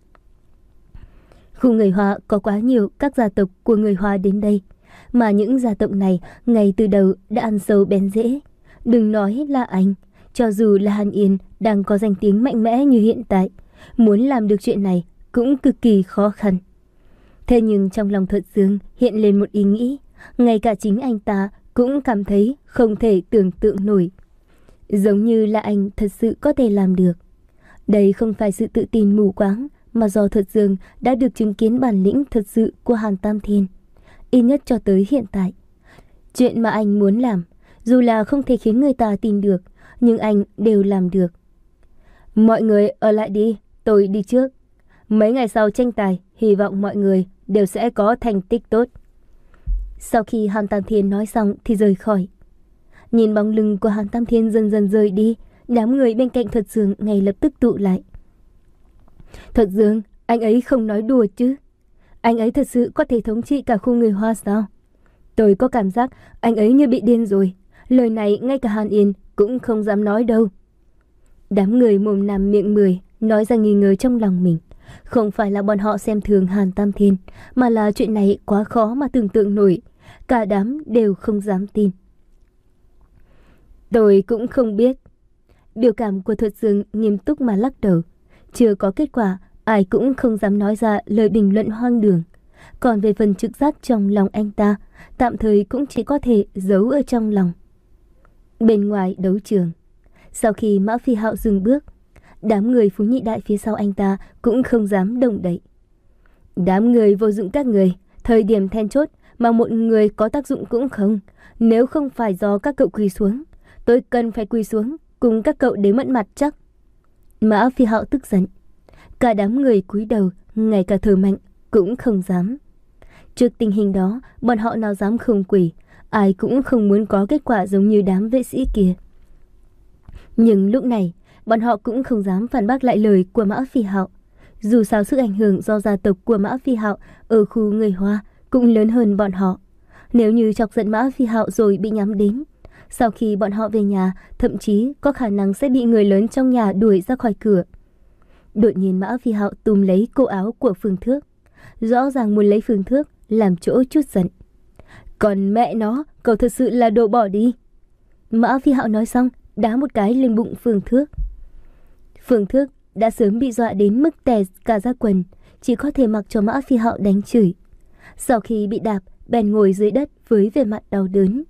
Khu người Hoa có quá nhiều các gia tộc của người Hoa đến đây. Mà những gia tộc này ngay từ đầu đã ăn sâu bén rễ. Đừng nói là anh, cho dù là Hàn Yên đang có danh tiếng mạnh mẽ như hiện tại, muốn làm được chuyện này cũng cực kỳ khó khăn. Thế nhưng trong lòng Thuật Dương hiện lên một ý nghĩ, ngay cả chính anh ta cũng cảm thấy không thể tưởng tượng nổi. Giống như là anh thật sự có thể làm được. Đây không phải sự tự tin mù quáng, mà do Thuật Dương đã được chứng kiến bản lĩnh thật sự của Hàn Tam Thiên. Ít nhất cho tới hiện tại. Chuyện mà anh muốn làm, dù là không thể khiến người ta tin được, nhưng anh đều làm được. Mọi người ở lại đi, tôi đi trước. Mấy ngày sau tranh tài, hy vọng mọi người đều sẽ có thành tích tốt. Sau khi Hàn Tam Thiên nói xong thì rời khỏi. Nhìn bóng lưng của Hàn Tam Thiên dần dần rời đi, đám người bên cạnh Thuật Dương ngay lập tức tụ lại. Thuật Dương, anh ấy không nói đùa chứ? Anh ấy thật sự có thể thống trị cả khu người Hoa sao? Tôi có cảm giác anh ấy như bị điên rồi. Lời này ngay cả Hàn Yên cũng không dám nói đâu. Đám người mồm năm miệng mười nói ra nghi ngờ trong lòng mình. Không phải là bọn họ xem thường Hàn Tam Thiên, mà là chuyện này quá khó mà tưởng tượng nổi. Cả đám đều không dám tin. Tôi cũng không biết. Biểu cảm của Thuật Dương nghiêm túc mà lắc đầu. Chưa có kết quả, ai cũng không dám nói ra lời bình luận hoang đường. Còn về phần trực giác trong lòng anh ta, tạm thời cũng chỉ có thể giấu ở trong lòng. Bên ngoài đấu trường, sau khi Mã Phi Hạo dừng bước, đám người Phú Nhị Đại phía sau anh ta cũng không dám động đậy. Đám người vô dụng các người, thời điểm then chốt mà một người có tác dụng cũng không. Nếu không phải do các cậu quỳ xuống, tôi cần phải quỳ xuống cùng các cậu để mất mặt chắc. Mã Phi Hạo tức giận. Cả đám người cúi đầu, ngay cả thở mạnh cũng không dám. Trước tình hình đó, bọn họ nào dám không quỳ, ai cũng không muốn có kết quả giống như đám vệ sĩ kia. Nhưng lúc này, bọn họ cũng không dám phản bác lại lời của Mã Phi Hạo. Dù sao sức ảnh hưởng do gia tộc của Mã Phi Hạo ở khu người Hoa cũng lớn hơn bọn họ. Nếu như chọc giận Mã Phi Hạo rồi bị nhắm đến, sau khi bọn họ về nhà, thậm chí có khả năng sẽ bị người lớn trong nhà đuổi ra khỏi cửa. Đột nhiên Mã Phi Hạo túm lấy cổ áo của Phương Thước, rõ ràng muốn lấy Phương Thước làm chỗ chút giận. Còn mẹ nó, cậu thật sự là đồ bỏ đi. Mã Phi Hạo nói xong, đá một cái lên bụng Phương Thước. Phương Thước đã sớm bị dọa đến mức tè cả da quần, chỉ có thể mặc cho Mã Phi Hạo đánh chửi. Sau khi bị đạp, bèn ngồi dưới đất với vẻ mặt đau đớn.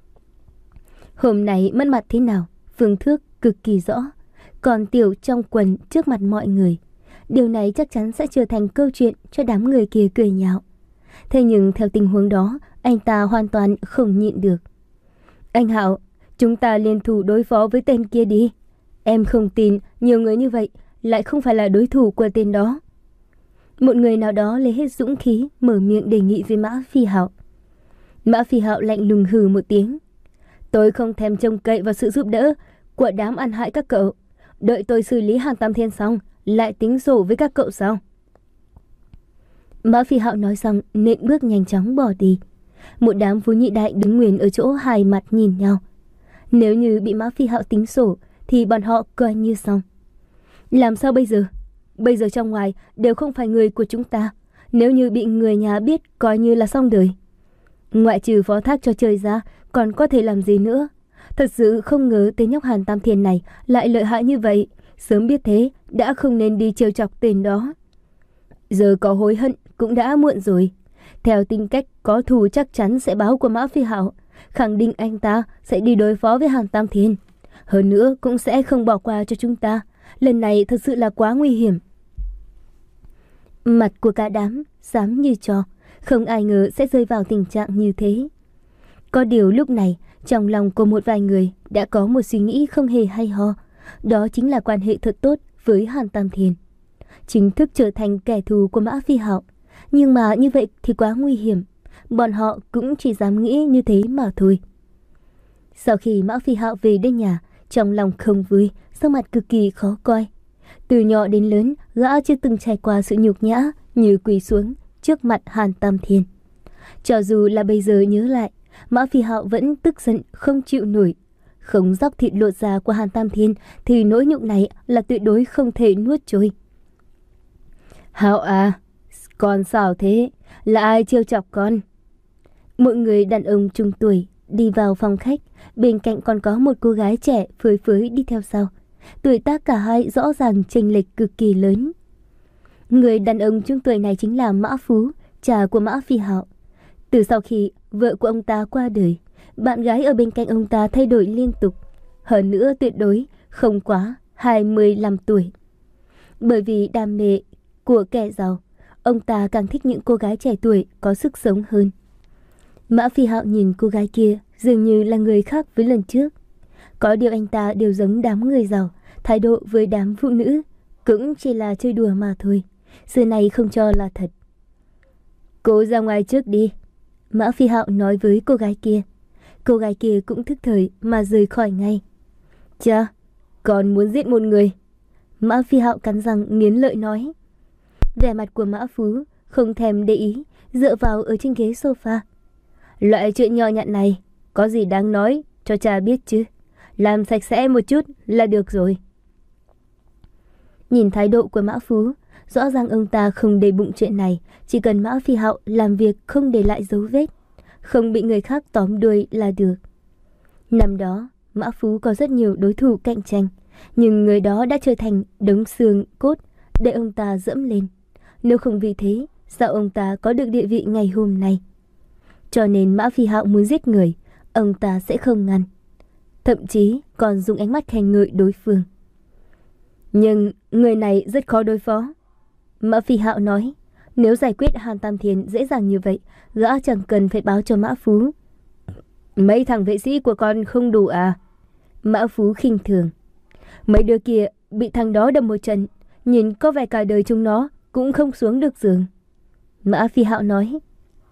Hôm nay mất mặt thế nào, Phương Thước cực kỳ rõ. Còn tiểu trong quần trước mặt mọi người, điều này chắc chắn sẽ trở thành câu chuyện cho đám người kia cười nhạo. Thế nhưng theo tình huống đó, anh ta hoàn toàn không nhịn được. Anh Hạo, chúng ta liên thủ đối phó với tên kia đi. Em không tin nhiều người như vậy lại không phải là đối thủ của tên đó. Một người nào đó lấy hết dũng khí mở miệng đề nghị với Mã Phi Hạo. Mã Phi Hạo lạnh lùng hừ một tiếng. Tôi không thèm trông cậy vào sự giúp đỡ của đám ăn hại các cậu. Đợi tôi xử lý Hàn Tam Thiên xong, lại tính sổ với các cậu sao? Mã Phi Hạo nói xong, nện bước nhanh chóng bỏ đi. Một đám Phú Nhị Đại đứng nguyên ở chỗ hai mặt nhìn nhau. Nếu như bị Mã Phi Hạo tính sổ, thì bọn họ coi như xong. Làm sao bây giờ? Bây giờ trong ngoài đều không phải người của chúng ta. Nếu như bị người nhà biết, coi như là xong đời. Ngoại trừ phó thác cho trời ra, còn có thể làm gì nữa? Thật sự không ngờ tên nhóc Hàn Tam Thiên này lại lợi hại như vậy. Sớm biết thế, đã không nên đi trêu chọc tên đó. Giờ có hối hận cũng đã muộn rồi. Theo tính cách có thù chắc chắn sẽ báo của Mã Phi Hạo, khẳng định anh ta sẽ đi đối phó với Hàn Tam Thiên. Hơn nữa cũng sẽ không bỏ qua cho chúng ta. Lần này thật sự là quá nguy hiểm. Mặt của cả đám xám như trò, không ai ngờ sẽ rơi vào tình trạng như thế. Có điều lúc này, trong lòng của một vài người đã có một suy nghĩ không hề hay ho. Đó chính là quan hệ thật tốt với Hàn Tam Thiên, chính thức trở thành kẻ thù của Mã Phi Hạo. Nhưng mà như vậy thì quá nguy hiểm. Bọn họ cũng chỉ dám nghĩ như thế mà thôi. Sau khi Mã Phi Hạo về đến nhà, trong lòng không vui, sắc mặt cực kỳ khó coi. Từ nhỏ đến lớn, gã chưa từng trải qua sự nhục nhã như quỳ xuống trước mặt Hàn Tam Thiên. Cho dù là bây giờ nhớ lại, Mã Phi Hạo vẫn tức giận không chịu nổi. Không dóc thịt lột ra của Hàn Tam Thiên thì nỗi nhục này là tuyệt đối không thể nuốt trôi. Hạo à, con sao thế? Là ai trêu chọc con? Một người đàn ông trung tuổi đi vào phòng khách, bên cạnh còn có một cô gái trẻ phơi phới đi theo sau. Tuổi tác cả hai rõ ràng chênh lệch cực kỳ lớn. Người đàn ông trung tuổi này chính là Mã Phú, cha của Mã Phi Hạo. Từ sau khi vợ của ông ta qua đời, bạn gái ở bên cạnh ông ta thay đổi liên tục. Hơn nữa tuyệt đối không quá hai mươi lăm tuổi. Bởi vì đam mê của kẻ giàu, ông ta càng thích những cô gái trẻ tuổi có sức sống hơn. Mã Phi Hạo nhìn cô gái kia dường như là người khác với lần trước. Có điều anh ta đều giống đám người giàu, thái độ với đám phụ nữ cũng chỉ là chơi đùa mà thôi. Xưa này không cho là thật. Cô ra ngoài trước đi, Mã Phi Hạo nói với cô gái kia. Cô gái kia cũng thức thời mà rời khỏi ngay. Cha, con muốn giết một người, Mã Phi Hạo cắn răng nghiến lợi nói. Vẻ mặt của Mã Phú không thèm để ý, dựa vào ở trên ghế sofa. Loại chuyện nhỏ nhặt này có gì đáng nói cho cha biết chứ. Làm sạch sẽ một chút là được rồi. Nhìn thái độ của Mã Phú, rõ ràng ông ta không để bụng chuyện này. Chỉ cần Mã Phi Hạo làm việc không để lại dấu vết, không bị người khác tóm đuôi là được. Năm đó Mã Phú có rất nhiều đối thủ cạnh tranh, nhưng người đó đã trở thành đống xương cốt để ông ta dẫm lên. Nếu không vì thế, sao ông ta có được địa vị ngày hôm nay? Cho nên Mã Phi Hạo muốn giết người, ông ta sẽ không ngăn, thậm chí còn dùng ánh mắt khen ngợi đối phương. Nhưng người này rất khó đối phó, Mã Phi Hạo nói. Nếu giải quyết Hàn Tam Thiên dễ dàng như vậy, gã chẳng cần phải báo cho Mã Phú. Mấy thằng vệ sĩ của con không đủ à? Mã Phú khinh thường. Mấy đứa kia bị thằng đó đâm một trận, nhìn có vẻ cả đời chúng nó cũng không xuống được giường, Mã Phi Hạo nói.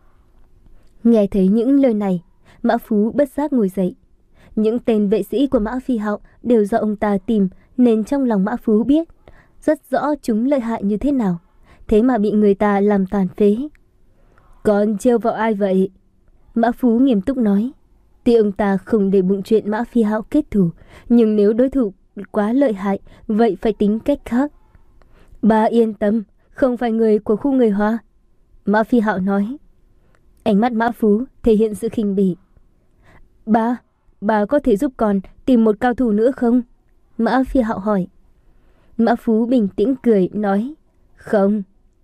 Nghe thấy những lời này, Mã Phú bất giác ngồi dậy. Những tên vệ sĩ của Mã Phi Hạo đều do ông ta tìm, nên trong lòng Mã Phú biết rất rõ chúng lợi hại như thế nào, thế mà bị người ta làm tàn phế. Còn trêu vào ai vậy? Mã Phú nghiêm túc nói. Tuy ông ta không để bụng chuyện Mã Phi Hạo kết thù, nhưng nếu đối thủ quá lợi hại, vậy phải tính cách khác. Bà yên tâm, không phải người của khu người Hoa, Mã Phi Hạo nói. Ánh mắt Mã Phú thể hiện sự khinh bỉ. Bà, bà có thể giúp con tìm một cao thủ nữa không? Mã Phi Hạo hỏi. Mã Phú bình tĩnh cười nói. Không.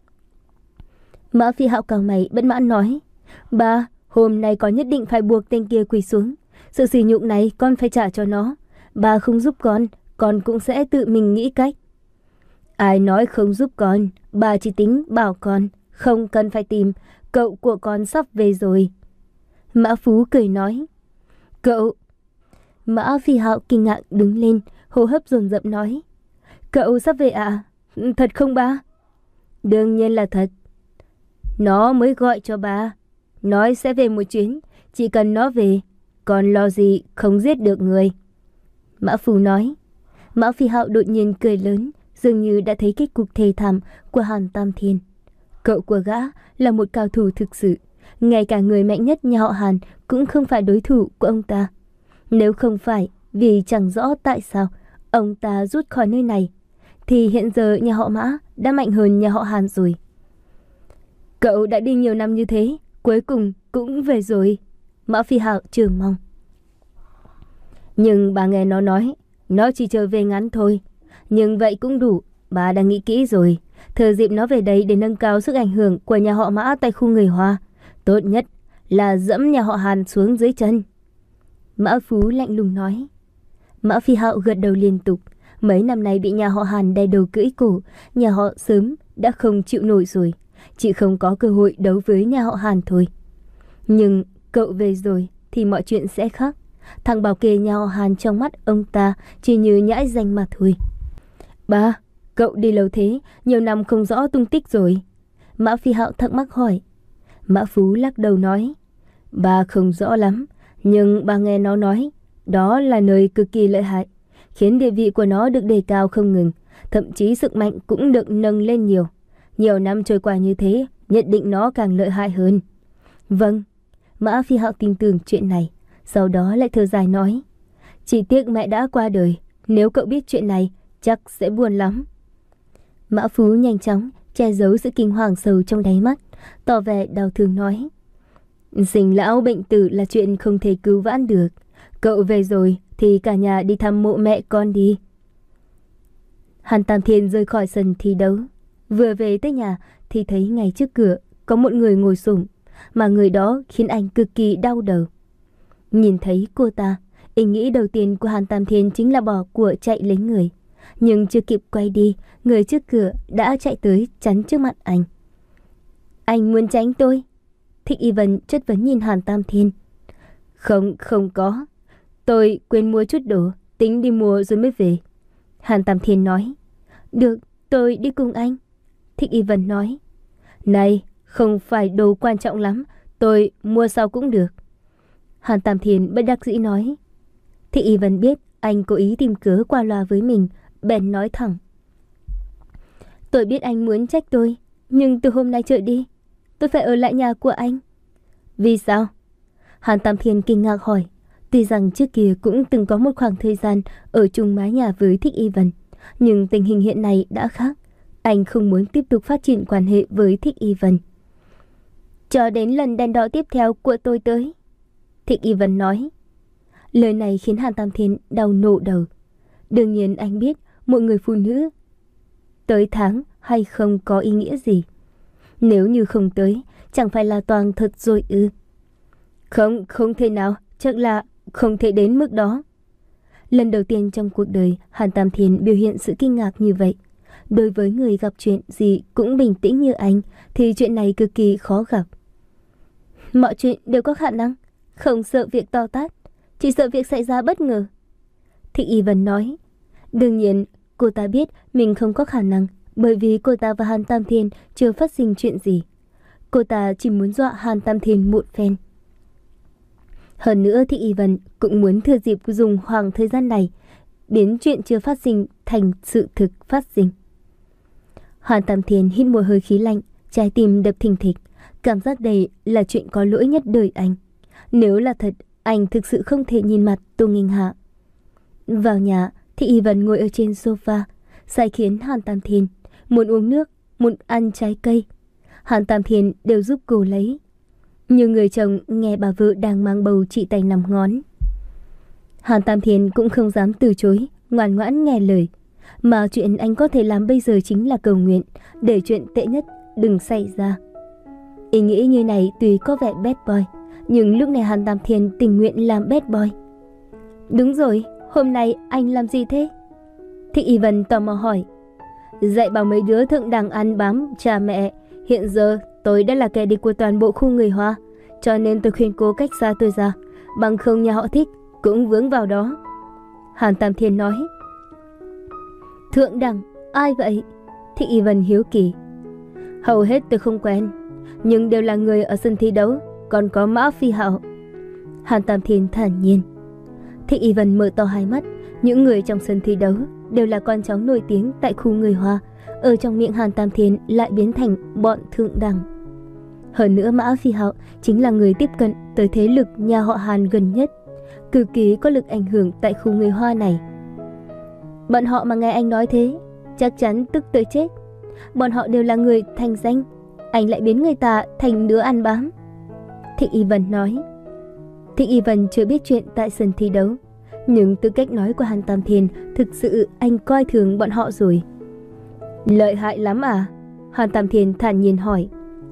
Mã Phi Hạo cau mày bất mãn nói. Bà, hôm nay con nhất định phải buộc tên kia quỳ xuống. Sự sỉ nhục này con phải trả cho nó. Bà không giúp con, con cũng sẽ tự mình nghĩ cách. Ai nói không giúp con, bà chỉ tính bảo con không cần phải tìm, cậu của con sắp về rồi. Mã Phú cười nói. Cậu. Mã Phi Hạo kinh ngạc đứng lên, hô hấp dồn dập nói. Cậu sắp về ạ? À? Thật không ba? Đương nhiên là thật. Nó mới gọi cho bà, nói sẽ về một chuyến, chỉ cần nó về, còn lo gì không giết được người, Mã Phú nói. Mã Phi Hạo đột nhiên cười lớn, dường như đã thấy kết cục thê thảm của Hàn Tam Thiên. Cậu của gã là một cao thủ thực sự, ngay cả người mạnh nhất nhà họ Hàn cũng không phải đối thủ của ông ta. Nếu không phải vì chẳng rõ tại sao ông ta rút khỏi nơi này, thì hiện giờ nhà họ Mã đã mạnh hơn nhà họ Hàn rồi. Cậu đã đi nhiều năm như thế, cuối cùng cũng về rồi, Mã Phi Hạo trừ mong. Nhưng bà nghe nó nói, nó chỉ trở về ngắn thôi. Nhưng vậy cũng đủ, bà đã nghĩ kỹ rồi. Thừa dịp nó về đây để nâng cao sức ảnh hưởng của nhà họ Mã tại khu người Hoa, tốt nhất là dẫm nhà họ Hàn xuống dưới chân, Mã Phú lạnh lùng nói. Mã Phi Hạo gật đầu liên tục. Mấy năm nay bị nhà họ Hàn đè đầu cưỡi cổ, nhà họ sớm đã không chịu nổi rồi, chỉ không có cơ hội đấu với nhà họ Hàn thôi. Nhưng cậu về rồi thì mọi chuyện sẽ khác. Thằng bảo kê nhà họ Hàn trong mắt ông ta chỉ như nhãi danh mà thôi. Ba, cậu đi lâu thế, nhiều năm không rõ tung tích rồi, Mã Phi Hạo thắc mắc hỏi. Mã Phú lắc đầu nói. Ba không rõ lắm, nhưng ba nghe nó nói đó là nơi cực kỳ lợi hại, khiến địa vị của nó được đề cao không ngừng, thậm chí sức mạnh cũng được nâng lên nhiều. Nhiều năm trôi qua như thế, nhất định nó càng lợi hại hơn. Vâng. Mã Phi Hạo tin tưởng chuyện này, sau đó lại thở dài nói. Chỉ tiếc mẹ đã qua đời, nếu cậu biết chuyện này chắc sẽ buồn lắm. Mã Phú nhanh chóng che giấu sự kinh hoàng sâu trong đáy mắt, tỏ vẻ đau thương nói. Sinh lão bệnh tử là chuyện không thể cứu vãn được. Cậu về rồi thì cả nhà đi thăm mộ mẹ con đi. Hàn Tam Thiên rời khỏi sân thi đấu. Vừa về tới nhà thì thấy ngay trước cửa có một người ngồi xổm, mà người đó khiến anh cực kỳ đau đầu. Nhìn thấy cô ta, ý nghĩ đầu tiên của Hàn Tam Thiên chính là bỏ của chạy lấy người. Nhưng chưa kịp quay đi, người trước cửa đã chạy tới chắn trước mặt anh. Anh muốn tránh tôi? Thích Y Vân chất vấn nhìn Hàn Tam Thiên. Không, không có. Tôi quên mua chút đồ, tính đi mua rồi mới về. Hàn Tam Thiên nói. Được, tôi đi cùng anh. Thích Y Vân nói. Này, không phải đồ quan trọng lắm, tôi mua sau cũng được. Hàn Tam Thiên bất đắc dĩ nói. Thích Y Vân biết anh cố ý tìm cớ qua loa với mình, bèn nói thẳng. Tôi biết anh muốn trách tôi, nhưng từ hôm nay trở đi, tôi phải ở lại nhà của anh. Vì sao? Hàn Tam Thiên kinh ngạc hỏi. Tuy rằng trước kia cũng từng có một khoảng thời gian ở chung mái nhà với Thích Y Vân, nhưng tình hình hiện nay đã khác. Anh không muốn tiếp tục phát triển quan hệ với Thích Y Vân. Cho đến lần đèn đỏ tiếp theo của tôi tới. Thích Y Vân nói. Lời này khiến Hàn Tam Thiên đau nổ đầu. Đương nhiên anh biết một người phụ nữ tới tháng hay không có ý nghĩa gì. Nếu như không tới, chẳng phải là toàn thật rồi ư? Không, không thể nào, chắc là không thể đến mức đó. Lần đầu tiên trong cuộc đời, Hàn Tam Thiên biểu hiện sự kinh ngạc như vậy. Đối với người gặp chuyện gì cũng bình tĩnh như anh, thì chuyện này cực kỳ khó gặp. Mọi chuyện đều có khả năng, không sợ việc to tát, chỉ sợ việc xảy ra bất ngờ. Thích Y Vân nói. Đương nhiên, cô ta biết mình không có khả năng, bởi vì cô ta và Hàn Tam Thiên chưa phát sinh chuyện gì. Cô ta chỉ muốn dọa Hàn Tam Thiên một phen. Hơn nữa Thích Y Vân cũng muốn thừa dịp dùng khoảng thời gian này biến chuyện chưa phát sinh thành sự thực phát sinh. Hàn Tam Thiên hít một hơi khí lạnh, trái tim đập thình thịch. Cảm giác đây là chuyện có lỗi nhất đời anh. Nếu là thật, anh thực sự không thể nhìn mặt Tô Nghinh Hạ. Vào nhà, Thích Y Vân ngồi ở trên sofa, sai khiến Hàn Tam Thiên muốn uống nước, muốn ăn trái cây. Hàn Tam Thiên đều giúp cô lấy. Nhiều người chồng nghe bà vợ đang mang bầu chỉ tay năm ngón. Hàn Tam Thiên cũng không dám từ chối, ngoan ngoãn nghe lời. Mà chuyện anh có thể làm bây giờ chính là cầu nguyện, để chuyện tệ nhất đừng xảy ra. Ý nghĩ như này tuy có vẻ bad boy, nhưng lúc này Hàn Tam Thiên tình nguyện làm bad boy. Đúng rồi, hôm nay anh làm gì thế? Thích Y Vân tò mò hỏi. Dạy bảo mấy đứa thượng đẳng ăn bám cha mẹ. Hiện giờ tôi đã là kẻ địch của toàn bộ khu người Hoa, cho nên tôi khuyên cô cách xa tôi ra, bằng không nhà họ Thích cũng vướng vào đó. Hàn Tam Thiên nói. Thượng đẳng, ai vậy? Thích Y Vân hiếu kỳ. Hầu hết tôi không quen, nhưng đều là người ở sân thi đấu, còn có Mã Phi Hạo. Hàn Tam Thiên thản nhiên. Thích Y Vân mở to hai mắt. Những người trong sân thi đấu đều là con cháu nổi tiếng tại khu người Hoa, ở trong miệng Hàn Tam Thiên lại biến thành bọn thượng đẳng. Hơn nữa Mã Phi Hạo chính là người tiếp cận tới thế lực nhà họ Hàn gần nhất, cực kỳ có lực ảnh hưởng tại khu người Hoa này. Bọn họ mà nghe anh nói thế, chắc chắn tức tới chết. Bọn họ đều là người thành danh, anh lại biến người ta thành đứa ăn bám. Thích Y Vân nói. Thích Y Vân chưa biết chuyện tại sân thi đấu, nhưng từ cách nói của Hàn Tam Thiên, thực sự anh coi thường bọn họ rồi. Lợi hại lắm à? Hàn Tam Thiên thản nhiên hỏi.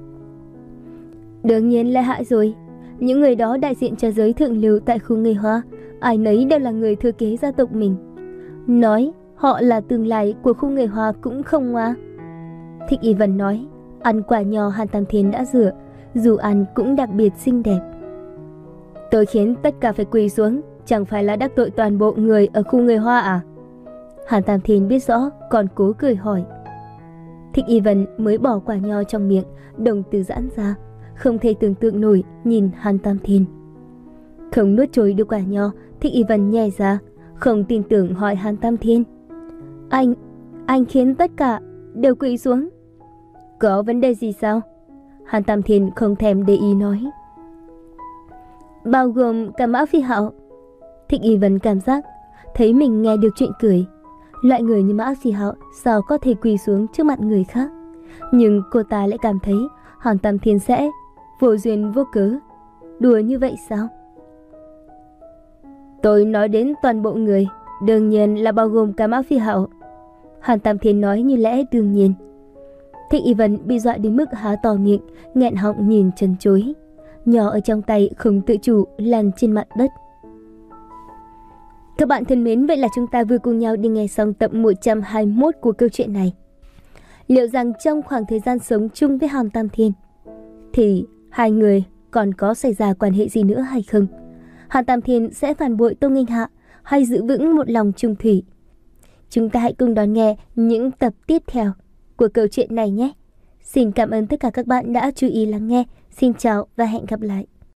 Đương nhiên lợi hại rồi. Những người đó đại diện cho giới thượng lưu tại khu người Hoa, ai nấy đều là người thừa kế gia tộc mình. Nói họ là tương lai của khu người Hoa cũng không ngoa. Thích Y Vân nói. Ăn quả nho Hàn Tam Thiên đã rửa, dù ăn cũng đặc biệt xinh đẹp. Tôi khiến tất cả phải quỳ xuống, chẳng phải là đắc tội toàn bộ người ở khu người Hoa à? Hàn Tam Thiên biết rõ, còn cố cười hỏi. Thích Y Vân mới bỏ quả nho trong miệng, đồng tử giãn ra, không thể tưởng tượng nổi nhìn Hàn Tam Thiên. Không nuốt trôi được quả nho, Thích Y Vân nhè ra, không tin tưởng hỏi Hàn Tam Thiên. Anh, anh khiến tất cả đều quỳ xuống. Có vấn đề gì sao? Hàn Tam Thiên không thèm để ý nói. Bao gồm cả Mã Phi Hạo. Thích Y Vân cảm giác thấy mình nghe được chuyện cười. Loại người như Mã Phi Hạo sao có thể quỳ xuống trước mặt người khác. Nhưng cô ta lại cảm thấy Hàn Tam Thiên sẽ vô duyên vô cớ đùa như vậy sao? Tôi nói đến toàn bộ người, đương nhiên là bao gồm cả Mã Phi Hạo. Hàn Tam Thiên nói như lẽ đương nhiên. Thích Y Vân bị dọa đến mức há to miệng, nghẹn họng nhìn chân chối. Nhỏ ở trong tay không tự chủ lăn trên mặt đất. Các bạn thân mến, vậy là chúng ta vừa cùng nhau đi nghe xong tập một trăm hai mươi mốt của câu chuyện này. Liệu rằng trong khoảng thời gian sống chung với Hàn Tam Thiên thì hai người còn có xảy ra quan hệ gì nữa hay không? Hàn Tam Thiên sẽ phản bội Tô Nghênh Hạ hay giữ vững một lòng trung thủy? Chúng ta hãy cùng đón nghe những tập tiếp theo của câu chuyện này nhé. Xin cảm ơn tất cả các bạn đã chú ý lắng nghe. Xin chào và hẹn gặp lại.